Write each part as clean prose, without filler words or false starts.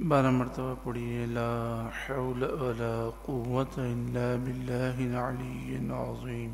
12 مرتبہ پڑھیے لا حول ولا قوة الا باللہ العلی العظیم۔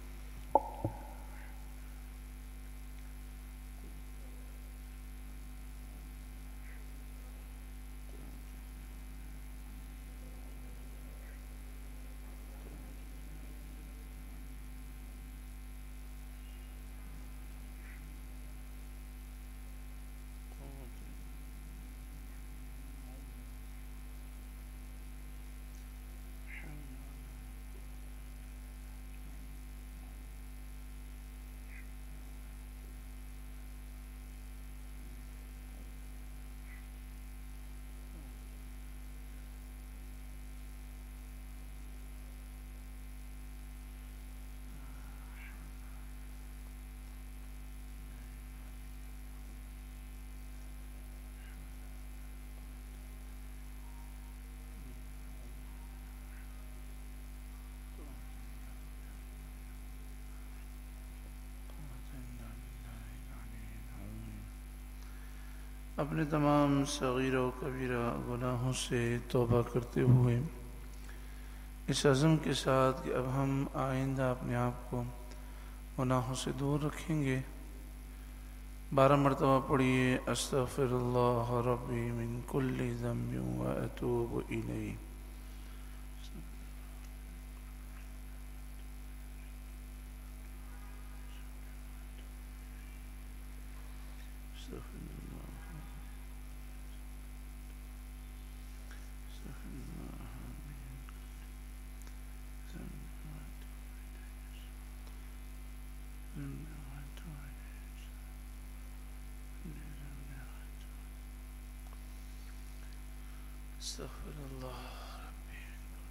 اپنے تمام صغیرہ و کبیرہ گناہوں سے توبہ کرتے ہوئے اس عزم کے ساتھ کہ اب ہم آئندہ اپنے آپ کو گناہوں سے دور رکھیں گے، 12 مرتبہ پڑھیے استغفر اللہ ربی من کل ذنب و اتوب الیہ۔ استغفر اللہ ربی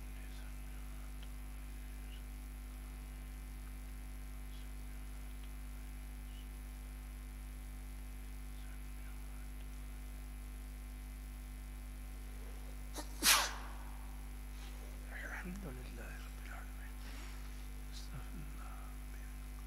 الحمد للہ رب العالمین۔ استغفر اللہ ربی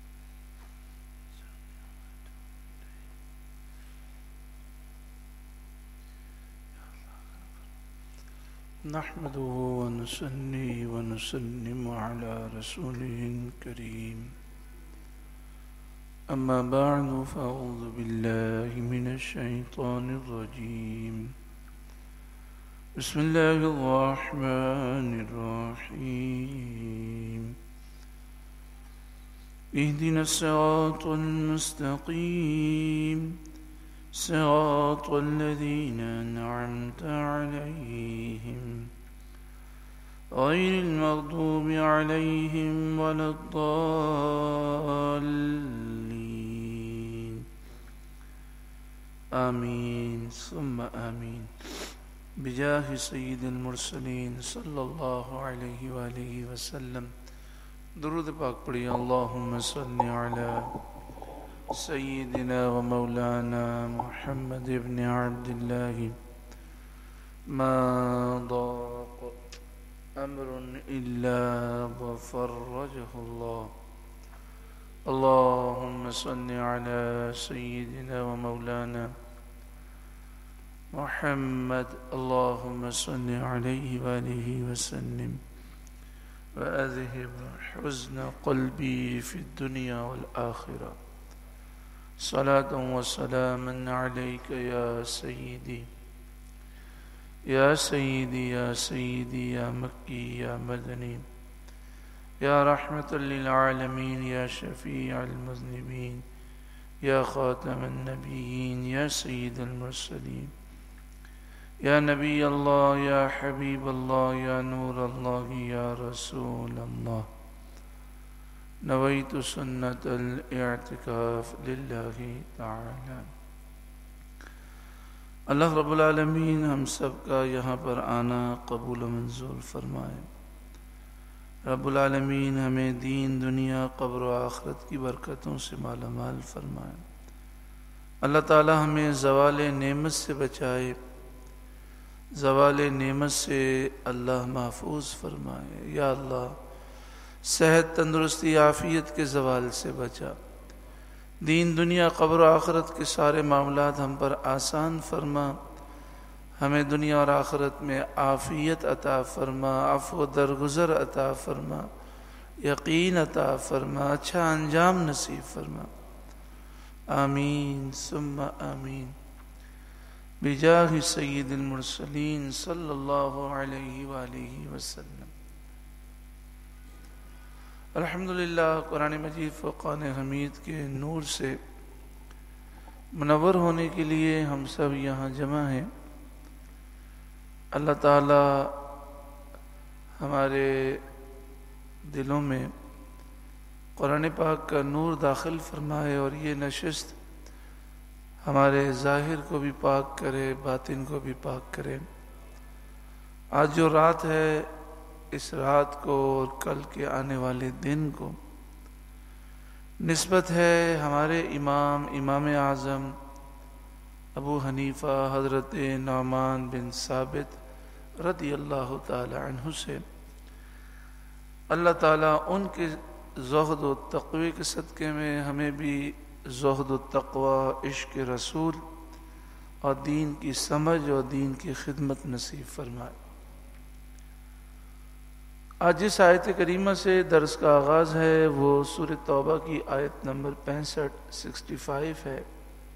نحمده ونصلي ونسلم على رسوله الكريم، أما بعد فأعوذ بالله من الشيطان الرجيم، بسم الله الرحمن الرحيم، اهدنا الصراط المستقيم صراط الذين أنعمت عليهم غير المغضوب عليهم ولا الضالين آمين ثم آمين بجاه سيد المرسلين صلى الله عليه وآله وسلم۔ درود پاک پڑھیے اللهم صل على سيدنا ومولانا محمد بن عبد الله، ما ضاق أمر إلا وفرجه الله، اللهم صل على سيدنا ومولانا محمد، اللهم صل عليه وآله وسلم وأذهب حزن قلبي في الدنيا والآخرة، صلاة وسلاما عليك يا سيدي يا سيدي يا سيدي يا مكي يا مدني يا رحمة للعالمين يا شفيع المذنبين يا خاتم النبيين يا سيد المرسلين يا نبي الله يا حبيب الله يا نور الله يا رسول الله، نويت سنة الاعتكاف لله تعالی۔ اللہ رب العالمین ہم سب کا یہاں پر آنا قبول و منظور فرمائے۔ رب العالمین ہمیں دین دنیا قبر و آخرت کی برکتوں سے مالا مال فرمائے۔ اللہ تعالی ہمیں زوال نعمت سے بچائے، زوال نعمت سے اللہ محفوظ فرمائے۔ یا اللہ صحت تندرستی عافیت کے زوال سے بچا، دین دنیا قبر و آخرت کے سارے معاملات ہم پر آسان فرما، ہمیں دنیا اور آخرت میں عافیت عطا فرما، عفو درگزر عطا فرما، یقین عطا فرما، اچھا انجام نصیب فرما، آمین ثم آمین بجاہ سید المرسلین صلی اللہ علیہ وآلہ وسلم۔ الحمدللہ، قرآن مجید فرقان حمید کے نور سے منور ہونے کے لیے ہم سب یہاں جمع ہیں۔ اللہ تعالی ہمارے دلوں میں قرآن پاک کا نور داخل فرمائے اور یہ نشست ہمارے ظاہر کو بھی پاک کرے، باطن کو بھی پاک کرے۔ آج جو رات ہے، اس رات کو اور کل کے آنے والے دن کو نسبت ہے ہمارے امام اعظم ابو حنیفہ حضرت نعمان بن ثابت رضی اللہ تعالی عنہ سے۔ اللہ تعالیٰ ان کے زہد و تقوی کے صدقے میں ہمیں بھی زہد و تقوی، عشق رسول اور دین کی سمجھ اور دین کی خدمت نصیب فرمائے۔ آج جس آیت کریمہ سے درس کا آغاز ہے وہ سورہ توبہ کی آیت نمبر 65 ہے۔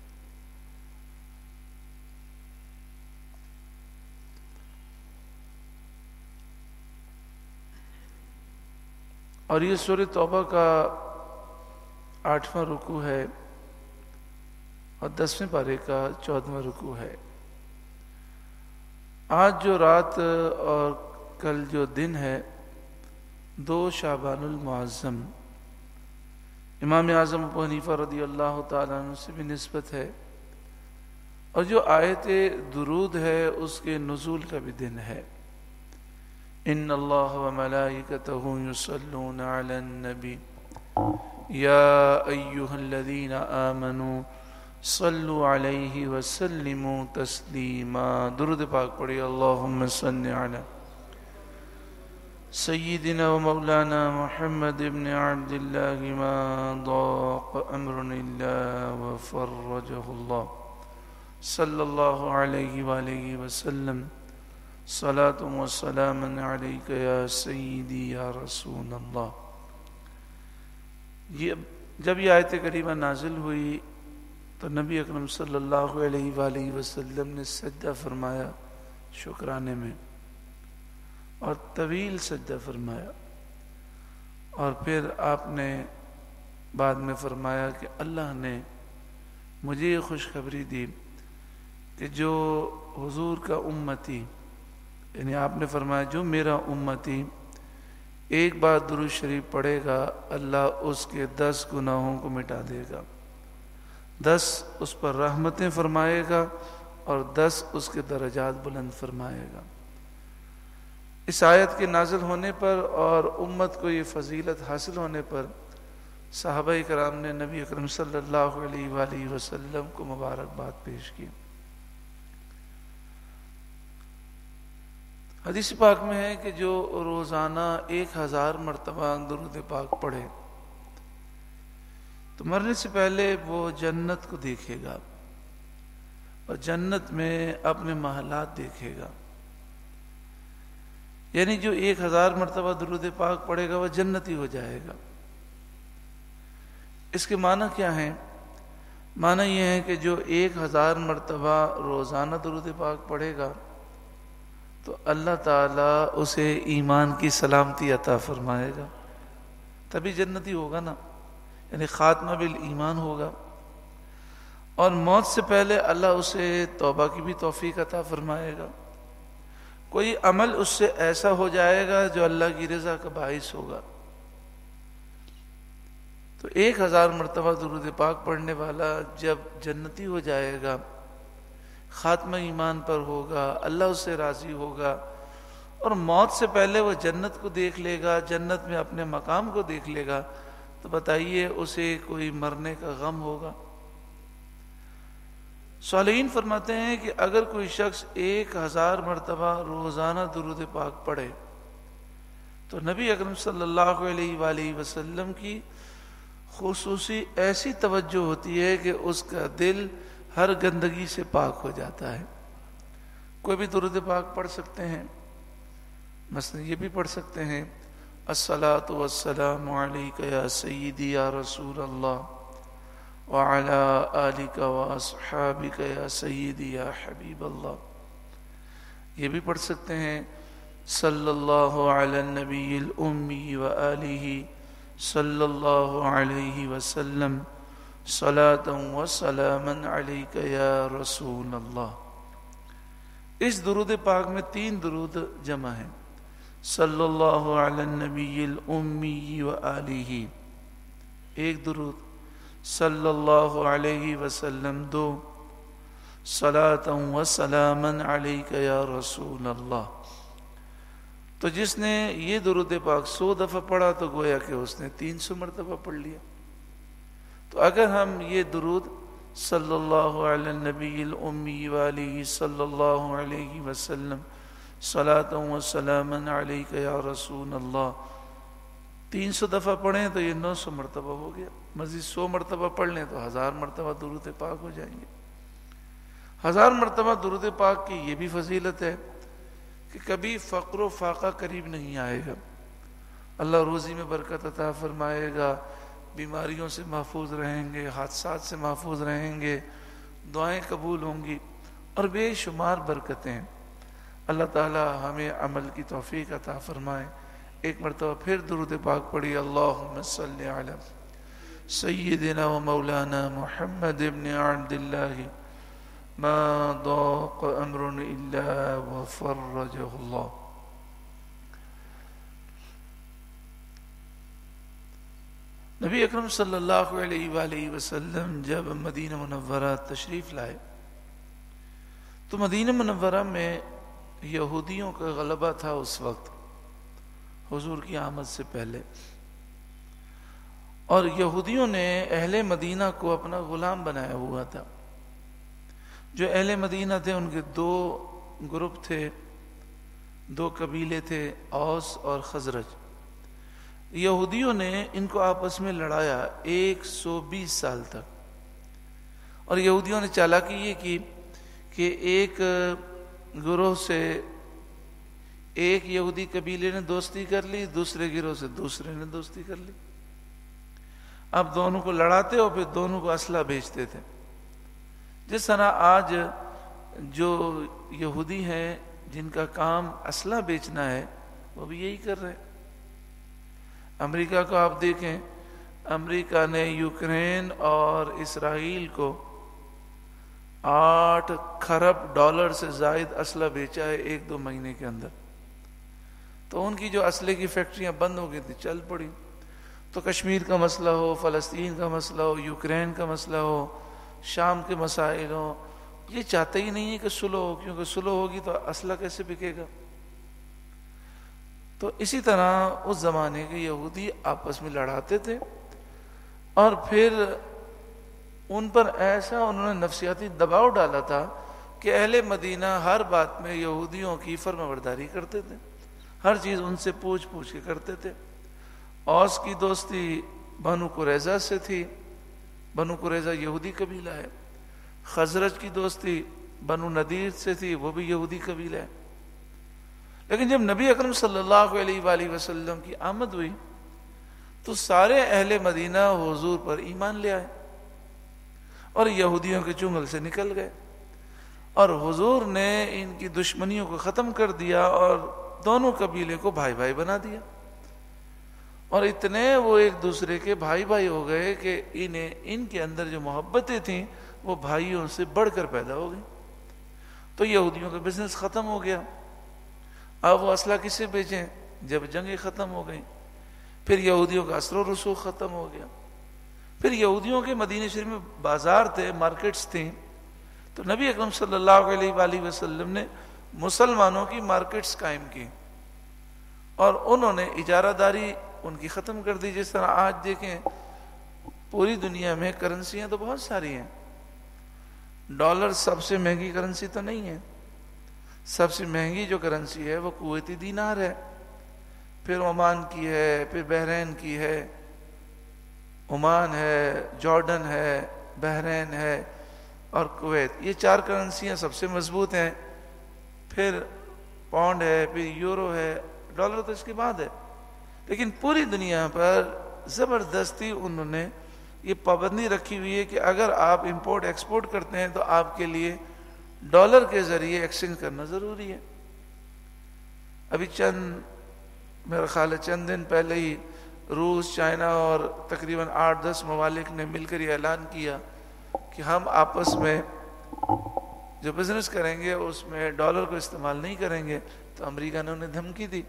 اور یہ سورہ توبہ کا 8واں رکوع ہے اور 10ویں پارے کا 14واں رکوع ہے۔ آج جو رات اور کل جو دن ہے 2 شعبان المعظم، امام اعظم ابو حنیفہ رضی اللہ تعالیٰ عنہ سے بھی نسبت ہے، اور جو آیت درود ہے اس کے نزول کا بھی دن ہے۔ ان اللہ وملائکتہ یصلون علی النبی یا ایہا الذین آمنوا صلوا علیہ وسلموا تسلیما۔ درود پاک پڑھی، اللہم صل علی سیدنا و مولانا محمد ابن عبد اللہ ما ضاق امر اللہ وفرجہ اللہ صلی اللہ علیہ وآلہ وسلم۔ صلاۃ و سلام علیک یا سیدی یا رسول اللہ۔ جب یہ آیت کریمہ نازل ہوئی تو نبی اکرم صلی اللہ علیہ وآلہ وسلم نے سجدہ فرمایا شکرانے میں، اور طویل سجدہ فرمایا، اور پھر آپ نے بعد میں فرمایا کہ اللہ نے مجھے یہ خوشخبری دی کہ جو حضور کا امتی، یعنی آپ نے فرمایا جو میرا امتی ایک بار درود شریف پڑھے گا، اللہ اس کے 10 گناہوں کو مٹا دے گا، 10 اس پر رحمتیں فرمائے گا اور 10 اس کے درجات بلند فرمائے گا۔ اس آیت کے نازل ہونے پر اور امت کو یہ فضیلت حاصل ہونے پر صحابہ کرام نے نبی اکرم صلی اللہ علیہ وآلہ وسلم کو مبارکباد پیش کی۔ حدیث پاک میں ہے کہ جو روزانہ 1000 مرتبہ درود پاک پڑھے تو مرنے سے پہلے وہ جنت کو دیکھے گا اور جنت میں اپنے محلات دیکھے گا۔ یعنی جو 1000 مرتبہ درود پاک پڑھے گا وہ جنتی ہو جائے گا۔ اس کے معنی کیا ہیں؟ معنی یہ ہے کہ جو 1000 مرتبہ روزانہ درود پاک پڑھے گا تو اللہ تعالیٰ اسے ایمان کی سلامتی عطا فرمائے گا، تبھی جنتی ہوگا نا، یعنی خاتمہ بالایمان ہوگا۔ اور موت سے پہلے اللہ اسے توبہ کی بھی توفیق عطا فرمائے گا۔ کوئی عمل اس سے ایسا ہو جائے گا جو اللہ کی رضا کا باعث ہوگا۔ تو 1000 مرتبہ درود پاک پڑھنے والا جب جنتی ہو جائے گا، خاتمہ ایمان پر ہوگا، اللہ اس سے راضی ہوگا، اور موت سے پہلے وہ جنت کو دیکھ لے گا، جنت میں اپنے مقام کو دیکھ لے گا، تو بتائیے اسے کوئی مرنے کا غم ہوگا؟ صالحین فرماتے ہیں کہ اگر کوئی شخص 1000 مرتبہ روزانہ درود پاک پڑھے تو نبی اکرم صلی اللہ علیہ وآلہ وسلم کی خصوصی ایسی توجہ ہوتی ہے کہ اس کا دل ہر گندگی سے پاک ہو جاتا ہے۔ کوئی بھی درود پاک پڑھ سکتے ہیں. مثلا یہ بھی پڑھ سکتے ہیں الصلاۃ والسلام علیک یا سیدی یا رسول اللہ وعلی آلک واصحابک یا سیدی یا حبیب اللہ. یہ بھی پڑھ سکتے ہیں صلی اللہ علی النبی الامی وآلہ صلی اللہ علیہ وسلم صلاۃ وسلاما علیک یا رسول اللہ. اس درود پاک میں 3 درود جمع ہیں. صلی اللہ علی النبی الامی وآلہ ایک درود، صلی اللہ علیہ وسلم 2، صلاۃ وسلاما علیک یا رسول اللہ. تو جس نے یہ درود پاک 100 دفعہ پڑھا تو گویا کہ اس نے 300 مرتبہ پڑھ لیا. تو اگر ہم یہ درود صلی اللہ علی النبی الامی وآلہ صلی اللہ علیہ وسلم صلاۃ وسلاما علیک یا رسول اللہ 300 دفعہ پڑھیں تو یہ 900 مرتبہ ہو گیا. مزید 100 مرتبہ پڑھ لیں تو 1000 مرتبہ درود پاک ہو جائیں گے. 1000 مرتبہ درود پاک کی یہ بھی فضیلت ہے کہ کبھی فقر و فاقہ قریب نہیں آئے گا. اللہ روزی میں برکت عطا فرمائے گا، بیماریوں سے محفوظ رہیں گے، حادثات سے محفوظ رہیں گے، دعائیں قبول ہوں گی اور بے شمار برکتیں ہیں. اللہ تعالی ہمیں عمل کی توفیق عطا فرمائے. ایک مرتبہ پھر درود پاک پڑھی اللہم صلی علی سیدنا و مولانا محمد ابن عبد اللہ ما ضاق امر الا وفرجہ اللہ. نبی اکرم صلی اللہ علیہ وآلہ وسلم جب مدینہ منورہ تشریف لائے تو مدینہ منورہ میں یہودیوں کا غلبہ تھا اس وقت حضور کی آمد سے پہلے، اور یہودیوں نے اہل مدینہ کو اپنا غلام بنایا ہوا تھا. جو اہل مدینہ تھے ان کے 2 گروپ تھے، 2 قبیلے تھے، اوس اور خزرج. یہودیوں نے ان کو آپس میں لڑایا 120 سال تک، اور یہودیوں نے چالاکی یہ کی کہ ایک گروہ سے ایک یہودی قبیلے نے دوستی کر لی، دوسرے گروہ سے دوسرے نے دوستی کر لی. اب دونوں کو لڑاتے اور پھر دونوں کو اسلحہ بیچتے تھے. جس طرح آج جو یہودی ہیں جن کا کام اسلحہ بیچنا ہے وہ بھی یہی کر رہے ہیں. امریکہ کو آپ دیکھیں، امریکہ نے یوکرین اور اسرائیل کو 8 خرب ڈالر سے زائد اسلحہ بیچا ہے 1-2 مہینے کے اندر. تو ان کی جو اسلحے کی فیکٹریاں بند ہو گئی تھی چل پڑی. تو کشمیر کا مسئلہ ہو، فلسطین کا مسئلہ ہو، یوکرین کا مسئلہ ہو، شام کے مسائل ہو، یہ چاہتے ہی نہیں ہے کہ صلح ہو، کیونکہ صلح ہوگی تو اسلحہ کیسے بکے گا. تو اسی طرح اس زمانے کے یہودی آپس میں لڑاتے تھے، اور پھر ان پر ایسا انہوں نے نفسیاتی دباؤ ڈالا تھا کہ اہل مدینہ ہر بات میں یہودیوں کی فرمانبرداری کرتے تھے، ہر چیز ان سے پوچھ کے کرتے تھے. اوس کی دوستی بنو قریظہ سے تھی، بنو قریظہ یہودی قبیلہ ہے. خزرج کی دوستی بنو نذیر سے تھی، وہ بھی یہودی قبیلہ ہے. لیکن جب نبی اکرم صلی اللہ علیہ وآلہ وسلم کی آمد ہوئی تو سارے اہل مدینہ حضور پر ایمان لے آئے اور یہودیوں کے چنگل سے نکل گئے، اور حضور نے ان کی دشمنیوں کو ختم کر دیا اور دونوں قبیلے کو بھائی بھائی بنا دیا. اور اتنے وہ ایک دوسرے کے بھائی ہو گئے کہ ان کے اندر جو محبتیں تھیں وہ بھائیوں سے بڑھ کر پیدا ہو گئی. تو یہودیوں کا بزنس ختم ہو گیا. اب وہ اسلحہ کسے بیچیں جب جنگیں ختم ہو گئیں. پھر یہودیوں کا اثر و رسوخ ختم ہو گیا. پھر یہودیوں کے مدینہ شریف میں بازار تھے، مارکیٹس تھیں. تو نبی اکرم صلی اللہ علیہ وآلہ وسلم نے مسلمانوں کی مارکیٹس قائم کی اور انہوں نے اجارہ داری ان کی ختم کر دی. جس طرح آج دیکھیں پوری دنیا میں کرنسیاں تو بہت ساری ہیں. ڈالر سب سے مہنگی کرنسی تو نہیں ہے. سب سے مہنگی جو کرنسی ہے وہ کویتی دینار ہے، پھر عمان کی ہے، پھر بحرین کی ہے، عمان ہے، جارڈن ہے، بحرین ہے اور کویت. یہ 4 کرنسیاں سب سے مضبوط ہیں. پھر پاؤنڈ ہے، پھر یورو ہے، ڈالر تو اس کے بعد ہے. لیکن پوری دنیا پر زبردستی انہوں نے یہ پابندی رکھی ہوئی ہے کہ اگر آپ امپورٹ ایکسپورٹ کرتے ہیں تو آپ کے لیے ڈالر کے ذریعے ایکسچینج کرنا ضروری ہے. ابھی میرا خیال ہے چند دن پہلے ہی روس، چائنا اور تقریباً 8-10 ممالک نے مل کر یہ اعلان کیا کہ ہم آپس میں جو بزنس کریں گے اس میں ڈالر کو استعمال نہیں کریں گے. تو امریکہ نے انہیں دھمکی دی.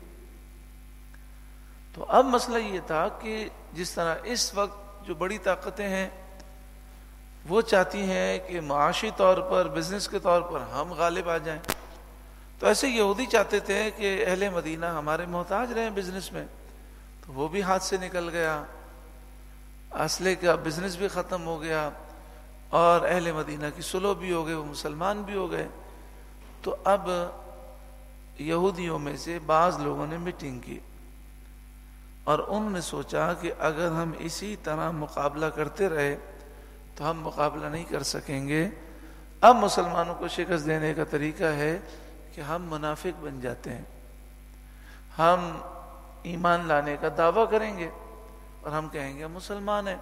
تو اب مسئلہ یہ تھا کہ جس طرح اس وقت جو بڑی طاقتیں ہیں وہ چاہتی ہیں کہ معاشی طور پر، بزنس کے طور پر ہم غالب آ جائیں، تو ایسے یہودی چاہتے تھے کہ اہل مدینہ ہمارے محتاج رہیں بزنس میں. تو وہ بھی ہاتھ سے نکل گیا، اسلحے کا بزنس بھی ختم ہو گیا، اور اہل مدینہ کی صلح بھی ہو گئے، وہ مسلمان بھی ہو گئے. تو اب یہودیوں میں سے بعض لوگوں نے میٹنگ کی اور انہوں نے سوچا کہ اگر ہم اسی طرح مقابلہ کرتے رہے تو ہم مقابلہ نہیں کر سکیں گے. اب مسلمانوں کو شکست دینے کا طریقہ ہے کہ ہم منافق بن جاتے ہیں، ہم ایمان لانے کا دعویٰ کریں گے اور ہم کہیں گے ہم مسلمان ہیں،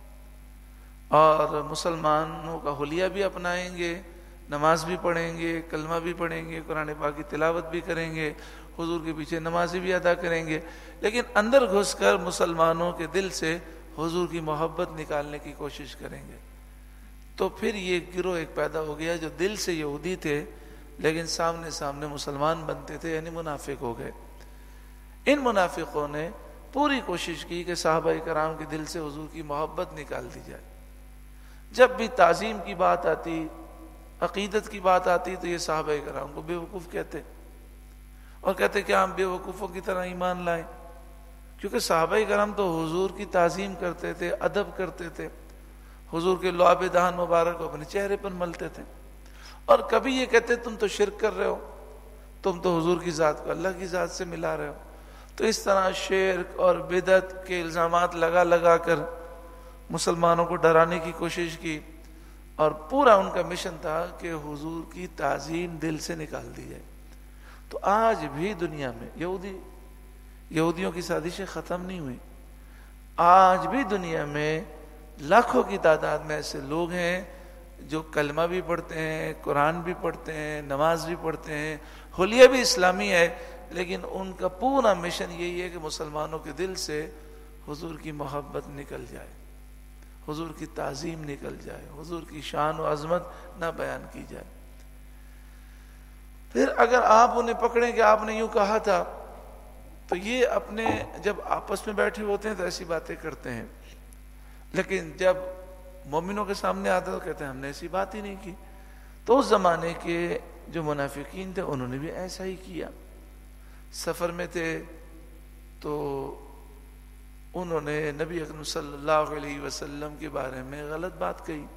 اور مسلمانوں کا حلیہ بھی اپنائیں گے، نماز بھی پڑھیں گے، کلمہ بھی پڑھیں گے، قرآن پاک کی تلاوت بھی کریں گے، حضور کے پیچھے نمازی بھی ادا کریں گے، لیکن اندر گھس کر مسلمانوں کے دل سے حضور کی محبت نکالنے کی کوشش کریں گے. تو پھر یہ گروہ ایک پیدا ہو گیا جو دل سے یہودی تھے لیکن سامنے مسلمان بنتے تھے، یعنی منافق ہو گئے. ان منافقوں نے پوری کوشش کی کہ صحابہ کرام کے دل سے حضور کی محبت نکال دی جائے. جب بھی تعظیم کی بات آتی، عقیدت کی بات آتی، تو یہ صحابہ کرام کو بے وقوف کہتے اور کہتے کہ ہم بے وقوفوں کی طرح ایمان لائیں، کیونکہ صحابہ کرام تو حضور کی تعظیم کرتے تھے، ادب کرتے تھے، حضور کے لعاب دہن مبارک کو اپنے چہرے پر ملتے تھے، اور کبھی یہ کہتے تم تو شرک کر رہے ہو، تم تو حضور کی ذات کو اللہ کی ذات سے ملا رہے ہو. تو اس طرح شرک اور بدعت کے الزامات لگا کر مسلمانوں کو ڈرانے کی کوشش کی، اور پورا ان کا مشن تھا کہ حضور کی تعظیم دل سے نکال دی جائے. تو آج بھی دنیا میں یہودیوں کی سازشیں ختم نہیں ہوئی. آج بھی دنیا میں لاکھوں کی تعداد میں ایسے لوگ ہیں جو کلمہ بھی پڑھتے ہیں، قرآن بھی پڑھتے ہیں، نماز بھی پڑھتے ہیں، حلیہ بھی اسلامی ہے، لیکن ان کا پورا مشن یہی ہے کہ مسلمانوں کے دل سے حضور کی محبت نکل جائے، حضور کی تعظیم نکل جائے، حضور کی شان و عظمت نہ بیان کی جائے. پھر اگر آپ انہیں پکڑیں کہ آپ نے یوں کہا تھا، تو یہ اپنے جب آپس میں بیٹھے ہوتے ہیں تو ایسی باتیں کرتے ہیں، لیکن جب مومنوں کے سامنے آتا تو کہتے ہیں ہم نے ایسی بات ہی نہیں کی. تو اس زمانے کے جو منافقین تھے انہوں نے بھی ایسا ہی کیا. سفر میں تھے تو انہوں نے نبی اکرم صلی اللہ علیہ وسلم کے بارے میں غلط بات کہی.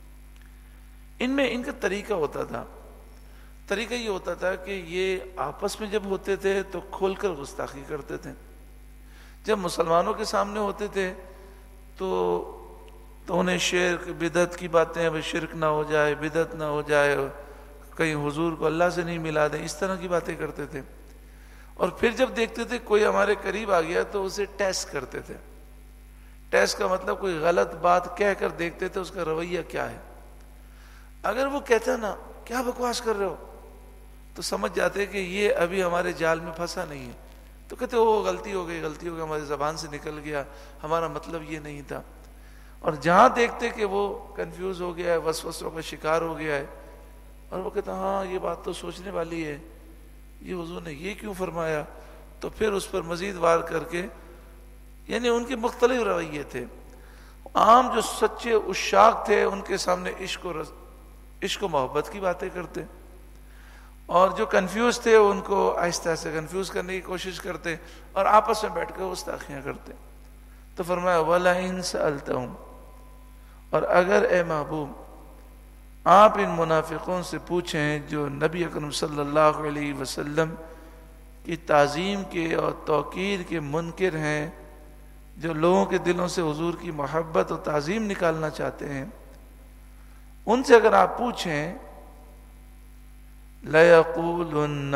ان کا طریقہ ہوتا تھا، طریقہ یہ ہوتا تھا کہ یہ آپس میں جب ہوتے تھے تو کھول کر گستاخی کرتے تھے، جب مسلمانوں کے سامنے ہوتے تھے تو انہیں شرک بدعت کی باتیں، اب شرک نہ ہو جائے، بدعت نہ ہو جائے، کہیں حضور کو اللہ سے نہیں ملا دیں، اس طرح کی باتیں کرتے تھے. اور پھر جب دیکھتے تھے کوئی ہمارے قریب آ گیا تو اسے ٹیسٹ کرتے تھے. ٹیسٹ کا مطلب کوئی غلط بات کہہ کر دیکھتے تھے اس کا رویہ کیا ہے. اگر وہ کہتا نا کیا بکواس کر رہے ہو، تو سمجھ جاتے کہ یہ ابھی ہمارے جال میں پھنسا نہیں ہے. تو کہتے وہ غلطی ہو گئی ہماری زبان سے نکل گیا، ہمارا مطلب یہ نہیں تھا. اور جہاں دیکھتے کہ وہ کنفیوز ہو گیا ہے، وسوسوں کا شکار ہو گیا ہے، اور وہ کہتا ہاں یہ بات تو سوچنے والی ہے، یہ حضور نے یہ کیوں فرمایا، تو پھر اس پر مزید وار کر کے، یعنی ان کے مختلف رویے تھے. عام جو سچے عشاق تھے ان کے سامنے عشق و محبت کی باتیں کرتے، اور جو کنفیوز تھے ان کو آہستہ سے کنفیوز کرنے کی کوشش کرتے، اور آپس میں بیٹھ کر گستاخیاں کرتے. تو فرمایا وَلَئِن سَأَلْتَهُمْ، اور اگر اے محبوب آپ ان منافقوں سے پوچھیں جو نبی اکرم صلی اللہ علیہ وسلم کی تعظیم کے اور توقیر کے منکر ہیں، جو لوگوں کے دلوں سے حضور کی محبت اور تعظیم نکالنا چاہتے ہیں، ان سے اگر آپ پوچھیں لَيَقُولُنَّ،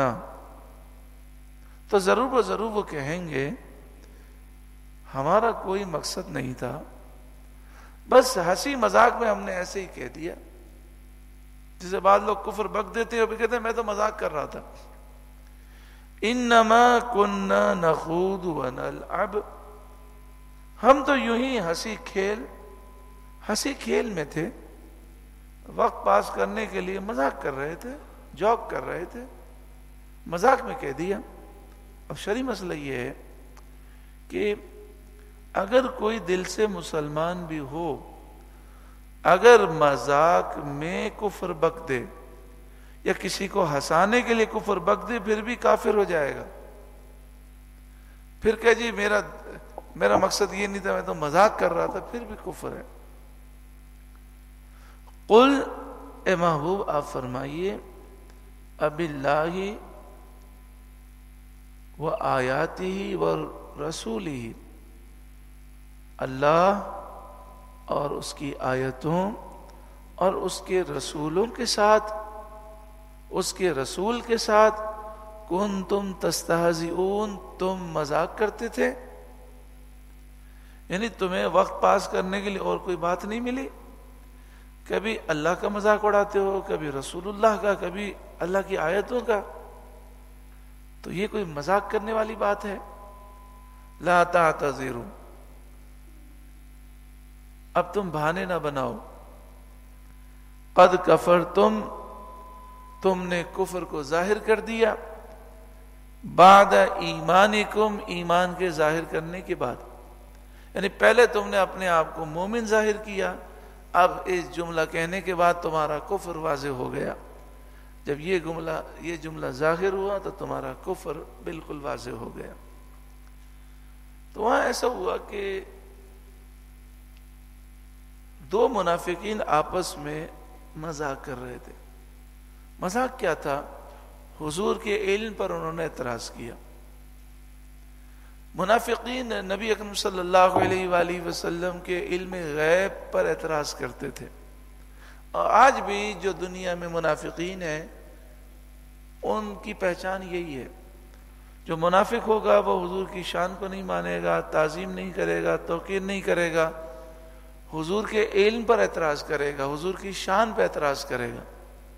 تو ضرور وہ کہیں گے ہمارا کوئی مقصد نہیں تھا، بس ہنسی مذاق میں ہم نے ایسے ہی کہہ دیا. جسے بعض لوگ کفر بک دیتے ہیں اور کہتے ہیں میں تو مذاق کر رہا تھا. انما كنا نخوض ونلعب، ہم تو یوں ہی ہنسی کھیل میں تھے، وقت پاس کرنے کے لیے مذاق کر رہے تھے، جوک کر رہے تھے، مذاق میں کہہ دیا. اب شرعی مسئلہ یہ ہے کہ اگر کوئی دل سے مسلمان بھی ہو، اگر مذاق میں کفر بک دے یا کسی کو ہنسانے کے لیے کفر بک دے، پھر بھی کافر ہو جائے گا. پھر کہ جی میرا مقصد یہ نہیں تھا، میں تو مذاق کر رہا تھا، پھر بھی کفر ہے. قل، اے محبوب آپ فرمائیے، اب اللہ و آیاتہ و رسولہ، اللہ اور اس کی آیتوں اور اس کے رسولوں کے ساتھ، اس کے رسول کے ساتھ کنتم تستہزئون، تم مذاق کرتے تھے. یعنی تمہیں وقت پاس کرنے کے لیے اور کوئی بات نہیں ملی، کبھی اللہ کا مذاق اڑاتے ہو، کبھی رسول اللہ کا، کبھی اللہ کی آیتوں کا. تو یہ کوئی مذاق کرنے والی بات ہے؟ لا تعتذروا، اب تم بہانے نہ بناؤ. قد کفرتم، تم نے کفر کو ظاہر کر دیا، بعد ایمانکم، ایمان کے ظاہر کرنے کے بعد. یعنی پہلے تم نے اپنے آپ کو مومن ظاہر کیا، اب اس جملہ کہنے کے بعد تمہارا کفر واضح ہو گیا. جب یہ جملہ ظاہر ہوا تو تمہارا کفر بالکل واضح ہو گیا. تو وہاں ایسا ہوا کہ دو منافقین آپس میں مذاق کر رہے تھے. مذاق کیا تھا؟ حضور کے علم پر انہوں نے اعتراض کیا. منافقین نبی اکرم صلی اللہ علیہ وآلہ وسلم کے علم غیب پر اعتراض کرتے تھے. اور آج بھی جو دنیا میں منافقین ہیں ان کی پہچان یہی ہے. جو منافق ہوگا وہ حضور کی شان کو نہیں مانے گا، تعظیم نہیں کرے گا، توقیر نہیں کرے گا، حضور کے علم پر اعتراض کرے گا، حضور کی شان پر اعتراض کرے گا.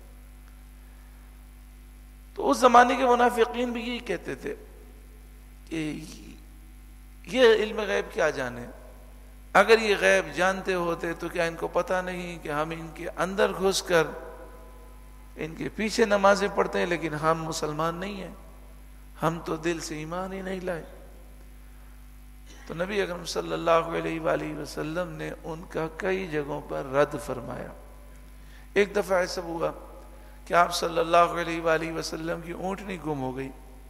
تو اس زمانے کے منافقین بھی یہی کہتے تھے کہ یہ علم غیب کیا جانے، اگر یہ غیب جانتے ہوتے تو کیا ان کو پتہ نہیں کہ ہم ان کے اندر گھس کر ان کے پیچھے نمازیں پڑھتے ہیں لیکن ہم مسلمان نہیں ہیں، ہم تو دل سے ایمان ہی نہیں لائے. تو نبی اکرم صلی اللہ علیہ وآلہ وسلم نے ان کا کئی جگہوں پر رد فرمایا. ایک دفعہ ایسا ہوا کہ آپ صلی اللہ علیہ وآلہ وسلم کی اونٹنی گم ہو گئی.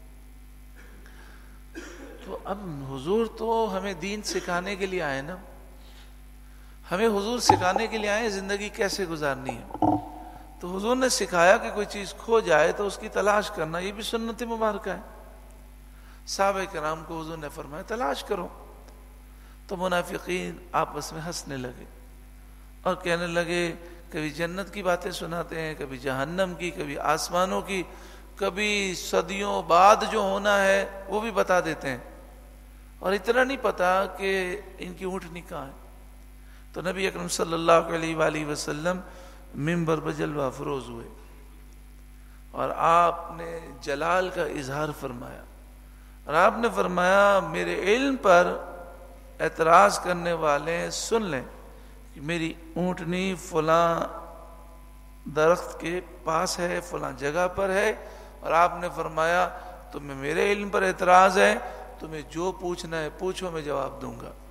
تو اب حضور تو ہمیں دین سکھانے کے لیے آئے نا، ہمیں حضور سکھانے کے لیے آئے زندگی کیسے گزارنی ہے. تو حضور نے سکھایا کہ کوئی چیز کھو جائے تو اس کی تلاش کرنا، یہ بھی سنت مبارکہ ہے. صحابہ کرام کو حضور نے فرمایا تلاش کرو. تو منافقین آپس میں ہنسنے لگے اور کہنے لگے کبھی جنت کی باتیں سناتے ہیں، کبھی جہنم کی، کبھی آسمانوں کی، کبھی صدیوں بعد جو ہونا ہے وہ بھی بتا دیتے ہیں، اور اتنا نہیں پتا کہ ان کی اونٹنی کہاں ہے. تو نبی اکرم صلی اللہ علیہ وآلہ وسلم منبر پر جلوہ افروز ہوئے اور آپ نے جلال کا اظہار فرمایا، اور آپ نے فرمایا میرے علم پر اعتراض کرنے والے سن لیں کہ میری اونٹنی فلاں درخت کے پاس ہے، فلاں جگہ پر ہے. اور آپ نے فرمایا تمہیں میرے علم پر اعتراض ہے، تمہیں جو پوچھنا ہے پوچھو، میں جواب دوں گا.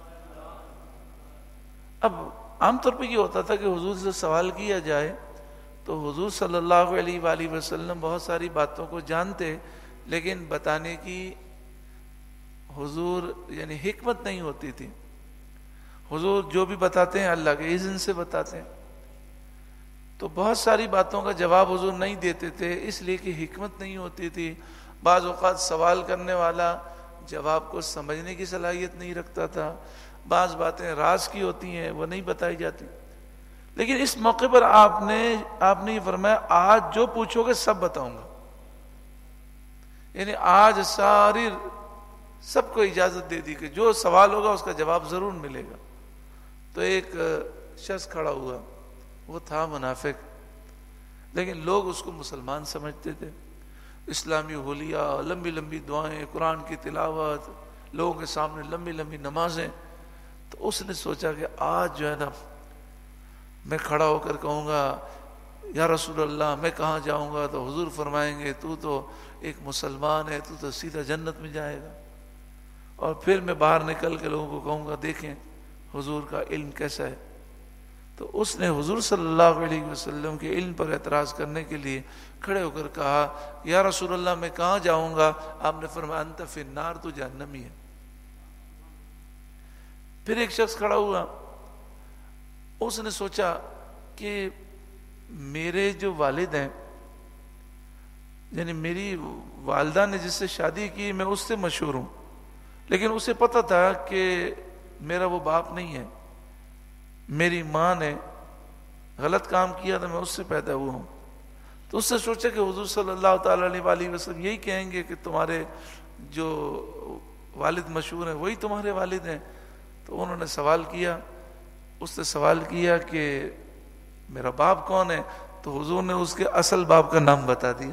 اب عام طور پہ یہ ہوتا تھا کہ حضور سے سوال کیا جائے تو حضور صلی اللہ علیہ وآلہ وسلم بہت ساری باتوں کو جانتے، لیکن بتانے کی حضور یعنی حکمت نہیں ہوتی تھی. حضور جو بھی بتاتے ہیں اللہ کے اذن سے بتاتے ہیں. تو بہت ساری باتوں کا جواب حضور نہیں دیتے تھے اس لیے کہ حکمت نہیں ہوتی تھی. بعض اوقات سوال کرنے والا جواب کو سمجھنے کی صلاحیت نہیں رکھتا تھا، بعض باتیں راز کی ہوتی ہیں وہ نہیں بتائی جاتی. لیکن اس موقع پر آپ نے یہ فرمایا آج جو پوچھو گے سب بتاؤں گا، یعنی آج سب کو اجازت دے دی کہ جو سوال ہوگا اس کا جواب ضرور ملے گا۔ تو ایک شخص کھڑا ہوا، وہ تھا منافق، لیکن لوگ اس کو مسلمان سمجھتے تھے، اسلامی ہولیہ، لمبی لمبی دعائیں، قرآن کی تلاوت، لوگوں کے سامنے لمبی لمبی نمازیں۔ تو اس نے سوچا کہ آج جو ہے نا میں کھڑا ہو کر کہوں گا یا رسول اللہ میں کہاں جاؤں گا، تو حضور فرمائیں گے تو ایک مسلمان ہے، تو سیدھا جنت میں جائے گا۔ اور پھر میں باہر نکل کے لوگوں کو کہوں گا دیکھیں حضور کا علم کیسا ہے۔ تو اس نے حضور صلی اللہ علیہ وسلم کے علم پر اعتراض کرنے کے لیے کھڑے ہو کر کہا یا رسول اللہ میں کہاں جاؤں گا؟ آپ نے فرمایا انت فی النار، تو جہنمی ہے۔ پھر ایک شخص کھڑا ہوا، اس نے سوچا کہ میرے جو والد ہیں، یعنی میری والدہ نے جس سے شادی کی میں اس سے مشہور ہوں، لیکن اسے پتہ تھا کہ میرا وہ باپ نہیں ہے، میری ماں نے غلط کام کیا تھا، میں اس سے پیدا ہوا ہوں۔ تو اس سے سوچا کہ حضور صلی اللہ تعالیٰ علیہ وسلم یہی کہیں گے کہ تمہارے جو والد مشہور ہیں وہی تمہارے والد ہیں۔ تو انہوں نے سوال کیا، اس نے سوال کیا کہ میرا باپ کون ہے؟ تو حضور نے اس کے اصل باپ کا نام بتا دیا۔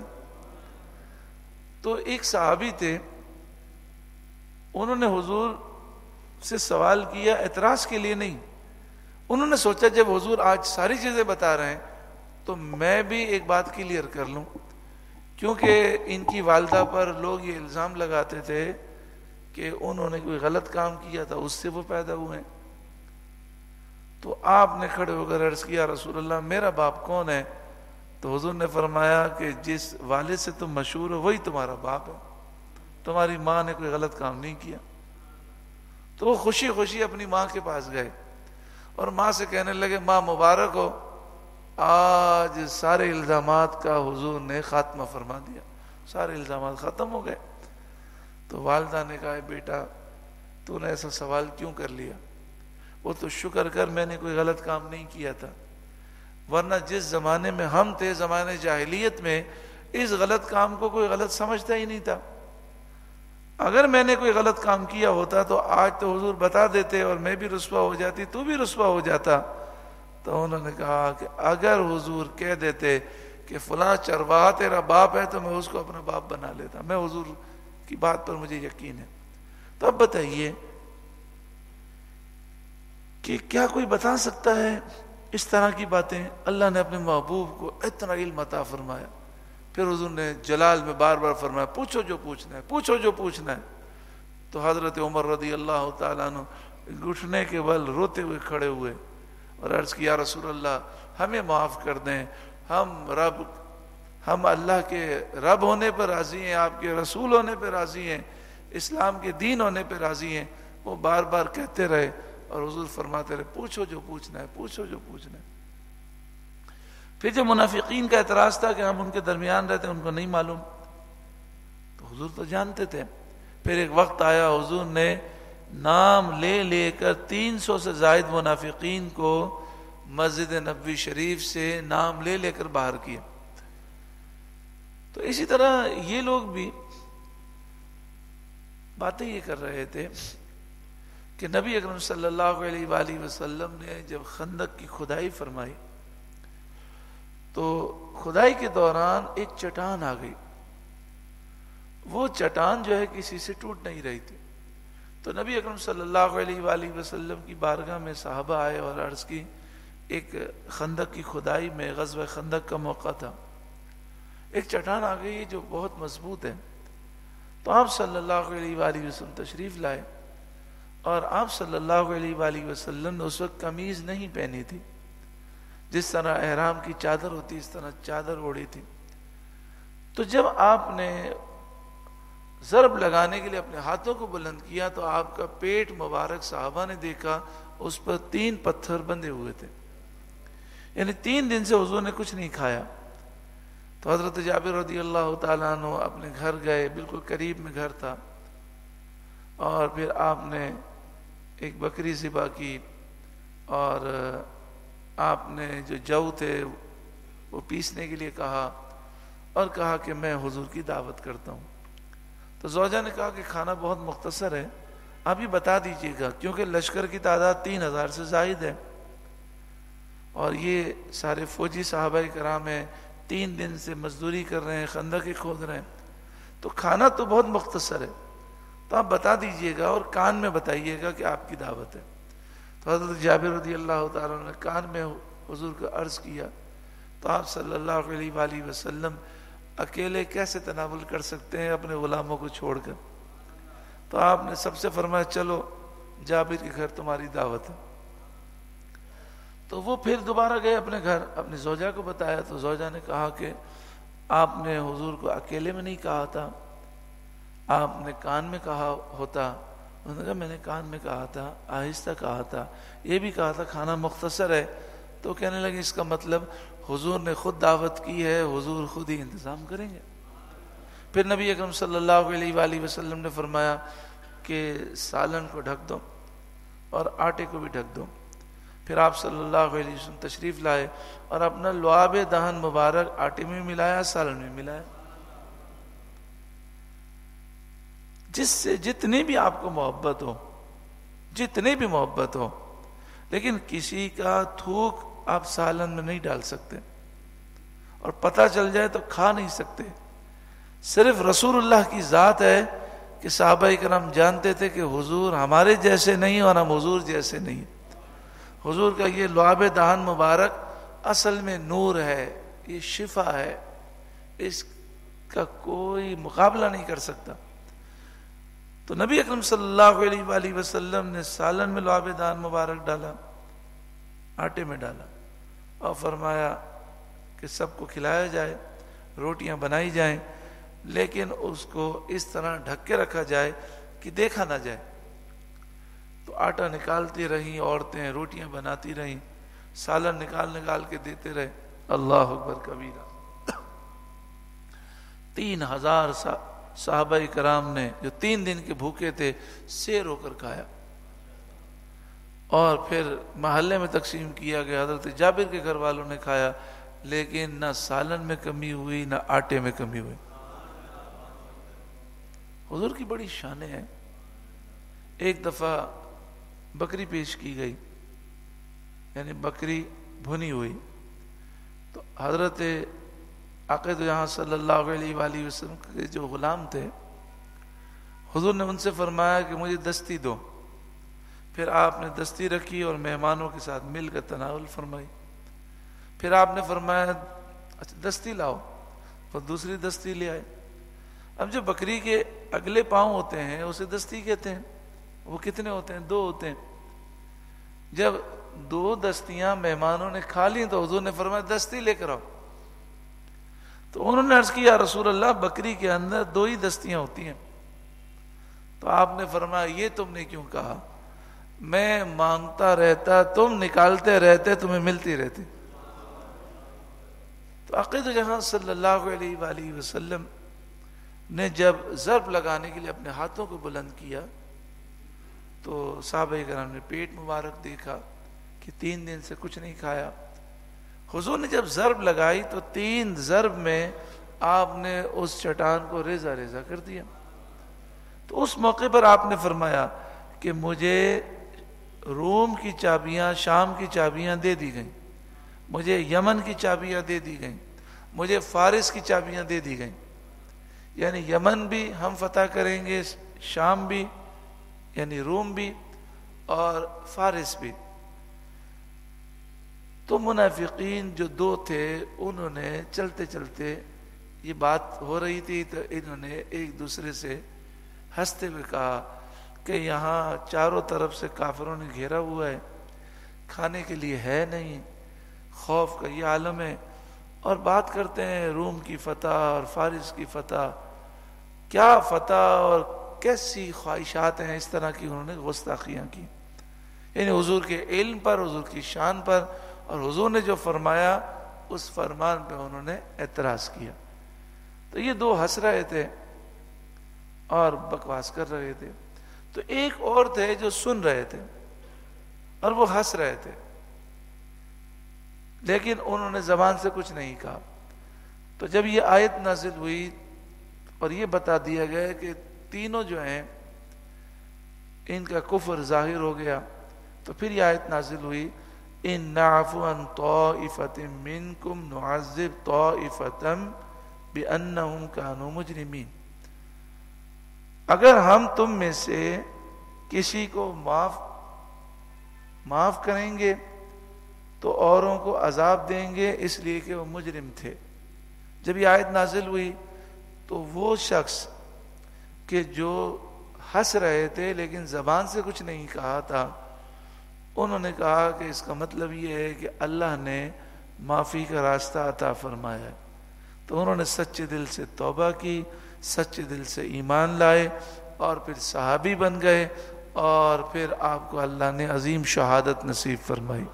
تو ایک صحابی تھے، انہوں نے حضور سے سوال کیا اعتراض کے لیے نہیں، انہوں نے سوچا جب حضور آج ساری چیزیں بتا رہے ہیں تو میں بھی ایک بات کلیئر کر لوں، کیونکہ ان کی والدہ پر لوگ یہ الزام لگاتے تھے کہ انہوں نے کوئی غلط کام کیا تھا اس سے وہ پیدا ہوئے ہیں۔ تو آپ نے کھڑے ہو کر عرض کیا رسول اللہ میرا باپ کون ہے؟ تو حضور نے فرمایا کہ جس والد سے تم مشہور ہو وہی تمہارا باپ ہے، تمہاری ماں نے کوئی غلط کام نہیں کیا۔ تو وہ خوشی خوشی اپنی ماں کے پاس گئے اور ماں سے کہنے لگے ماں مبارک ہو، آج سارے الزامات کا حضور نے خاتمہ فرما دیا، سارے الزامات ختم ہو گئے۔ تو والدہ نے کہا بیٹا تو نے ایسا سوال کیوں کر لیا؟ وہ تو شکر کر میں نے کوئی غلط کام نہیں کیا تھا، ورنہ جس زمانے میں ہم تھے زمانے جاہلیت میں اس غلط کام کو کوئی غلط سمجھتا ہی نہیں تھا۔ اگر میں نے کوئی غلط کام کیا ہوتا تو آج تو حضور بتا دیتے اور میں بھی رسوا ہو جاتی، تو بھی رسوا ہو جاتا۔ تو انہوں نے کہا کہ اگر حضور کہہ دیتے کہ فلاں چرواہا تیرا باپ ہے تو میں اس کو اپنا باپ بنا لیتا، میں حضور کی بات پر مجھے یقین ہے۔ تو اب بتائیے کہ کیا کوئی بتا سکتا ہے اس طرح کی باتیں؟ اللہ نے اپنے محبوب کو اتنا علم عطا فرمایا، پھر حضور نے جلال میں بار بار فرمایا پوچھو جو پوچھنا ہے، پوچھو جو پوچھنا ہے۔ تو حضرت عمر رضی اللہ تعالیٰ عنہ گھٹنے کے بل روتے ہوئے کھڑے ہوئے اور عرض کیا رسول اللہ ہمیں معاف کر دیں، ہم اللہ کے رب ہونے پر راضی ہیں، آپ کے رسول ہونے پر راضی ہیں، اسلام کے دین ہونے پر راضی ہیں۔ وہ بار بار کہتے رہے اور حضور فرماتے رہے پوچھو جو پوچھنا ہے، پوچھو جو پوچھنا ہے۔ پھر جو منافقین کا اعتراض تھا کہ ہم ان کے درمیان رہتے ہیں ان کو نہیں معلوم، تو حضور تو جانتے تھے۔ پھر ایک وقت آیا حضور نے نام لے لے کر 300 سے زائد منافقین کو مسجد نبوی شریف سے نام لے لے کر باہر کیا۔ تو اسی طرح یہ لوگ بھی باتیں یہ کر رہے تھے کہ نبی اکرم صلی اللہ علیہ وآلہ وسلم نے جب خندق کی کھدائی فرمائی تو کھدائی کے دوران ایک چٹان آ گئی، وہ چٹان جو ہے کسی سے ٹوٹ نہیں رہی تھی۔ تو نبی اکرم صلی اللہ علیہ وآلہ وسلم کی بارگاہ میں صحابہ آئے اور عرض کی، ایک خندق کی کھدائی میں غزوہ خندق کا موقع تھا، ایک چٹان آ گئی جو بہت مضبوط ہے۔ تو آپ صلی اللہ علیہ وآلہ وسلم تشریف لائے اور آپ صلی اللہ علیہ وآلہ وسلم نے اس وقت قمیض نہیں پہنی تھی، جس طرح احرام کی چادر ہوتی اس طرح چادر اوڑھی تھی۔ تو جب آپ نے ضرب لگانے کے لیے اپنے ہاتھوں کو بلند کیا تو آپ کا پیٹ مبارک صحابہ نے دیکھا اس پر 3 پتھر بندھے ہوئے تھے، یعنی 3 دن سے حضور نے کچھ نہیں کھایا۔ تو حضرت جابر رضی اللہ تعالیٰ عنہ اپنے گھر گئے، بالکل قریب میں گھر تھا، اور پھر آپ نے ایک بکری ذبح کی اور آپ نے جو جو تھے وہ پیسنے کے لیے کہا اور کہا کہ میں حضور کی دعوت کرتا ہوں. تو زوجہ نے کہا کہ کھانا بہت مختصر ہے، آپ یہ بتا دیجئے گا، کیونکہ لشکر کی تعداد 3000 سے زائد ہے اور یہ سارے فوجی صحابہ کرام ہیں، 3 دن سے مزدوری کر رہے ہیں، خندقیں کھود رہے ہیں، تو کھانا تو بہت مختصر ہے، تو آپ بتا دیجئے گا اور کان میں بتائیے گا کہ آپ کی دعوت ہے. تو حضرت جابر رضی اللہ تعالیٰ عنہ نے کان میں حضور کا عرض کیا تو آپ صلی اللہ علیہ وآلہ وسلم اکیلے کیسے تناول کر سکتے ہیں اپنے غلاموں کو چھوڑ کر. تو آپ نے سب سے فرمایا چلو جابر کے گھر تمہاری دعوت ہے. تو وہ پھر دوبارہ گئے اپنے گھر، اپنی زوجہ کو بتایا تو زوجہ نے کہا کہ آپ نے حضور کو اکیلے میں نہیں کہا تھا، آپ نے کان میں کہا ہوتا. انہوں نے کہا میں نے کان میں کہا تھا، آہستہ کہا تھا، یہ بھی کہا تھا کھانا مختصر ہے. تو کہنے لگے اس کا مطلب حضور نے خود دعوت کی ہے، حضور خود ہی انتظام کریں گے. پھر نبی اکرم صلی اللہ علیہ وآلہ وسلم نے فرمایا کہ سالن کو ڈھک دو اور آٹے کو بھی ڈھک دو. پھر آپ صلی اللہ علیہ وسلم تشریف لائے اور اپنا لعاب دہن مبارک آٹے میں ملایا، سالن میں ملایا. جس سے جتنی بھی آپ کو محبت ہو، جتنی بھی محبت ہو، لیکن کسی کا تھوک آپ سالن میں نہیں ڈال سکتے اور پتہ چل جائے تو کھا نہیں سکتے. صرف رسول اللہ کی ذات ہے کہ صحابہ کرام جانتے تھے کہ حضور ہمارے جیسے نہیں اور ہم حضور جیسے نہیں. حضور کا یہ لعاب دہن مبارک اصل میں نور ہے، یہ شفا ہے، اس کا کوئی مقابلہ نہیں کر سکتا. تو نبی اکرم صلی اللہ علیہ وآلہ وسلم نے سالن میں لعاب دہن مبارک ڈالا، آٹے میں ڈالا اور فرمایا کہ سب کو کھلایا جائے، روٹیاں بنائی جائیں، لیکن اس کو اس طرح ڈھک کے رکھا جائے کہ دیکھا نہ جائے. تو آٹا نکالتی رہیں عورتیں، روٹیاں بناتی رہیں، سالن نکال کے دیتے رہے. اللہ اکبر کبیرہ. 3000 صحابہ کرام نے جو 3 دن کے بھوکے تھے سیر ہو کر کھایا اور پھر محلے میں تقسیم کیا گیا. حضرت جابر کے گھر والوں نے کھایا، لیکن نہ سالن میں کمی ہوئی نہ آٹے میں کمی ہوئی. حضور کی بڑی شانیں ہیں. ایک دفعہ بکری پیش کی گئی، یعنی بکری بھنی ہوئی، تو حضرت عقید جہاں صلی اللہ علیہ وآلہ وسلم کے جو غلام تھے، حضور نے ان سے فرمایا کہ مجھے دستی دو. پھر آپ نے دستی رکھی اور مہمانوں کے ساتھ مل کر تناول فرمائی. پھر آپ نے فرمایا اچھا دستی لاؤ، پھر دوسری دستی لے آئے. اب جو بکری کے اگلے پاؤں ہوتے ہیں اسے دستی کہتے ہیں. وہ کتنے ہوتے ہیں؟ 2 ہوتے ہیں. جب 2 دستیاں مہمانوں نے کھا لی تو حضور نے فرمایا دستی لے کر آؤ. تو انہوں نے عرض کیا رسول اللہ بکری کے اندر 2 ہی دستیاں ہوتی ہیں. تو آپ نے فرمایا یہ تم نے کیوں کہا؟ میں مانگتا رہتا، تم نکالتے رہتے، تمہیں ملتی رہتی. تو عقید جہاں صلی اللہ علیہ وآلہ وسلم نے جب ضرب لگانے کے لیے اپنے ہاتھوں کو بلند کیا تو صحابہ کرام نے پیٹ مبارک دیکھا کہ 3 دن سے کچھ نہیں کھایا. حضور نے جب ضرب لگائی تو 3 ضرب میں آپ نے اس چٹان کو ریزہ ریزہ کر دیا. تو اس موقع پر آپ نے فرمایا کہ مجھے روم کی چابیاں، شام کی چابیاں دے دی گئیں، مجھے یمن کی چابیاں دے دی گئیں، مجھے فارس کی چابیاں دے دی گئیں. یعنی یمن بھی ہم فتح کریں گے، شام بھی یعنی روم بھی اور فارس بھی. تو منافقین جو 2 تھے انہوں نے چلتے چلتے، یہ بات ہو رہی تھی تو انہوں نے ایک دوسرے سے ہنستے ہوئے کہا کہ یہاں چاروں طرف سے کافروں نے گھیرا ہوا ہے، کھانے کے لیے ہے نہیں، خوف کا یہ عالم ہے، اور بات کرتے ہیں روم کی فتح اور فارس کی فتح. کیا فتح اور کیسی خواہشات ہیں، اس طرح کی انہوں نے گستاخیاں کی. یعنی حضور کے علم پر، حضور کی شان پر، اور حضور نے جو فرمایا اس فرمان پہ انہوں نے اعتراض کیا. تو یہ 2 ہنس رہے تھے اور بکواس کر رہے تھے. تو ایک اور تھے جو سن رہے تھے اور وہ ہنس رہے تھے. لیکن انہوں نے زبان سے کچھ نہیں کہا. تو جب یہ آیت نازل ہوئی اور یہ بتا دیا گیا کہ تینوں جو ہیں ان کا کفر ظاہر ہو گیا، تو پھر یہ آیت نازل ہوئی ان نعفو عن طائفۃ منکم نعذب طائفۃ بانہم کانوا مجرمین. اگر ہم تم میں سے کسی کو معاف کریں گے تو اوروں کو عذاب دیں گے اس لیے کہ وہ مجرم تھے. جب یہ آیت نازل ہوئی تو وہ شخص کہ جو ہنس رہے تھے لیکن زبان سے کچھ نہیں کہا تھا، انہوں نے کہا کہ اس کا مطلب یہ ہے کہ اللہ نے معافی کا راستہ عطا فرمایا ہے. تو انہوں نے سچے دل سے توبہ کی، سچے دل سے ایمان لائے اور پھر صحابی بن گئے، اور پھر آپ کو اللہ نے عظیم شہادت نصیب فرمائی.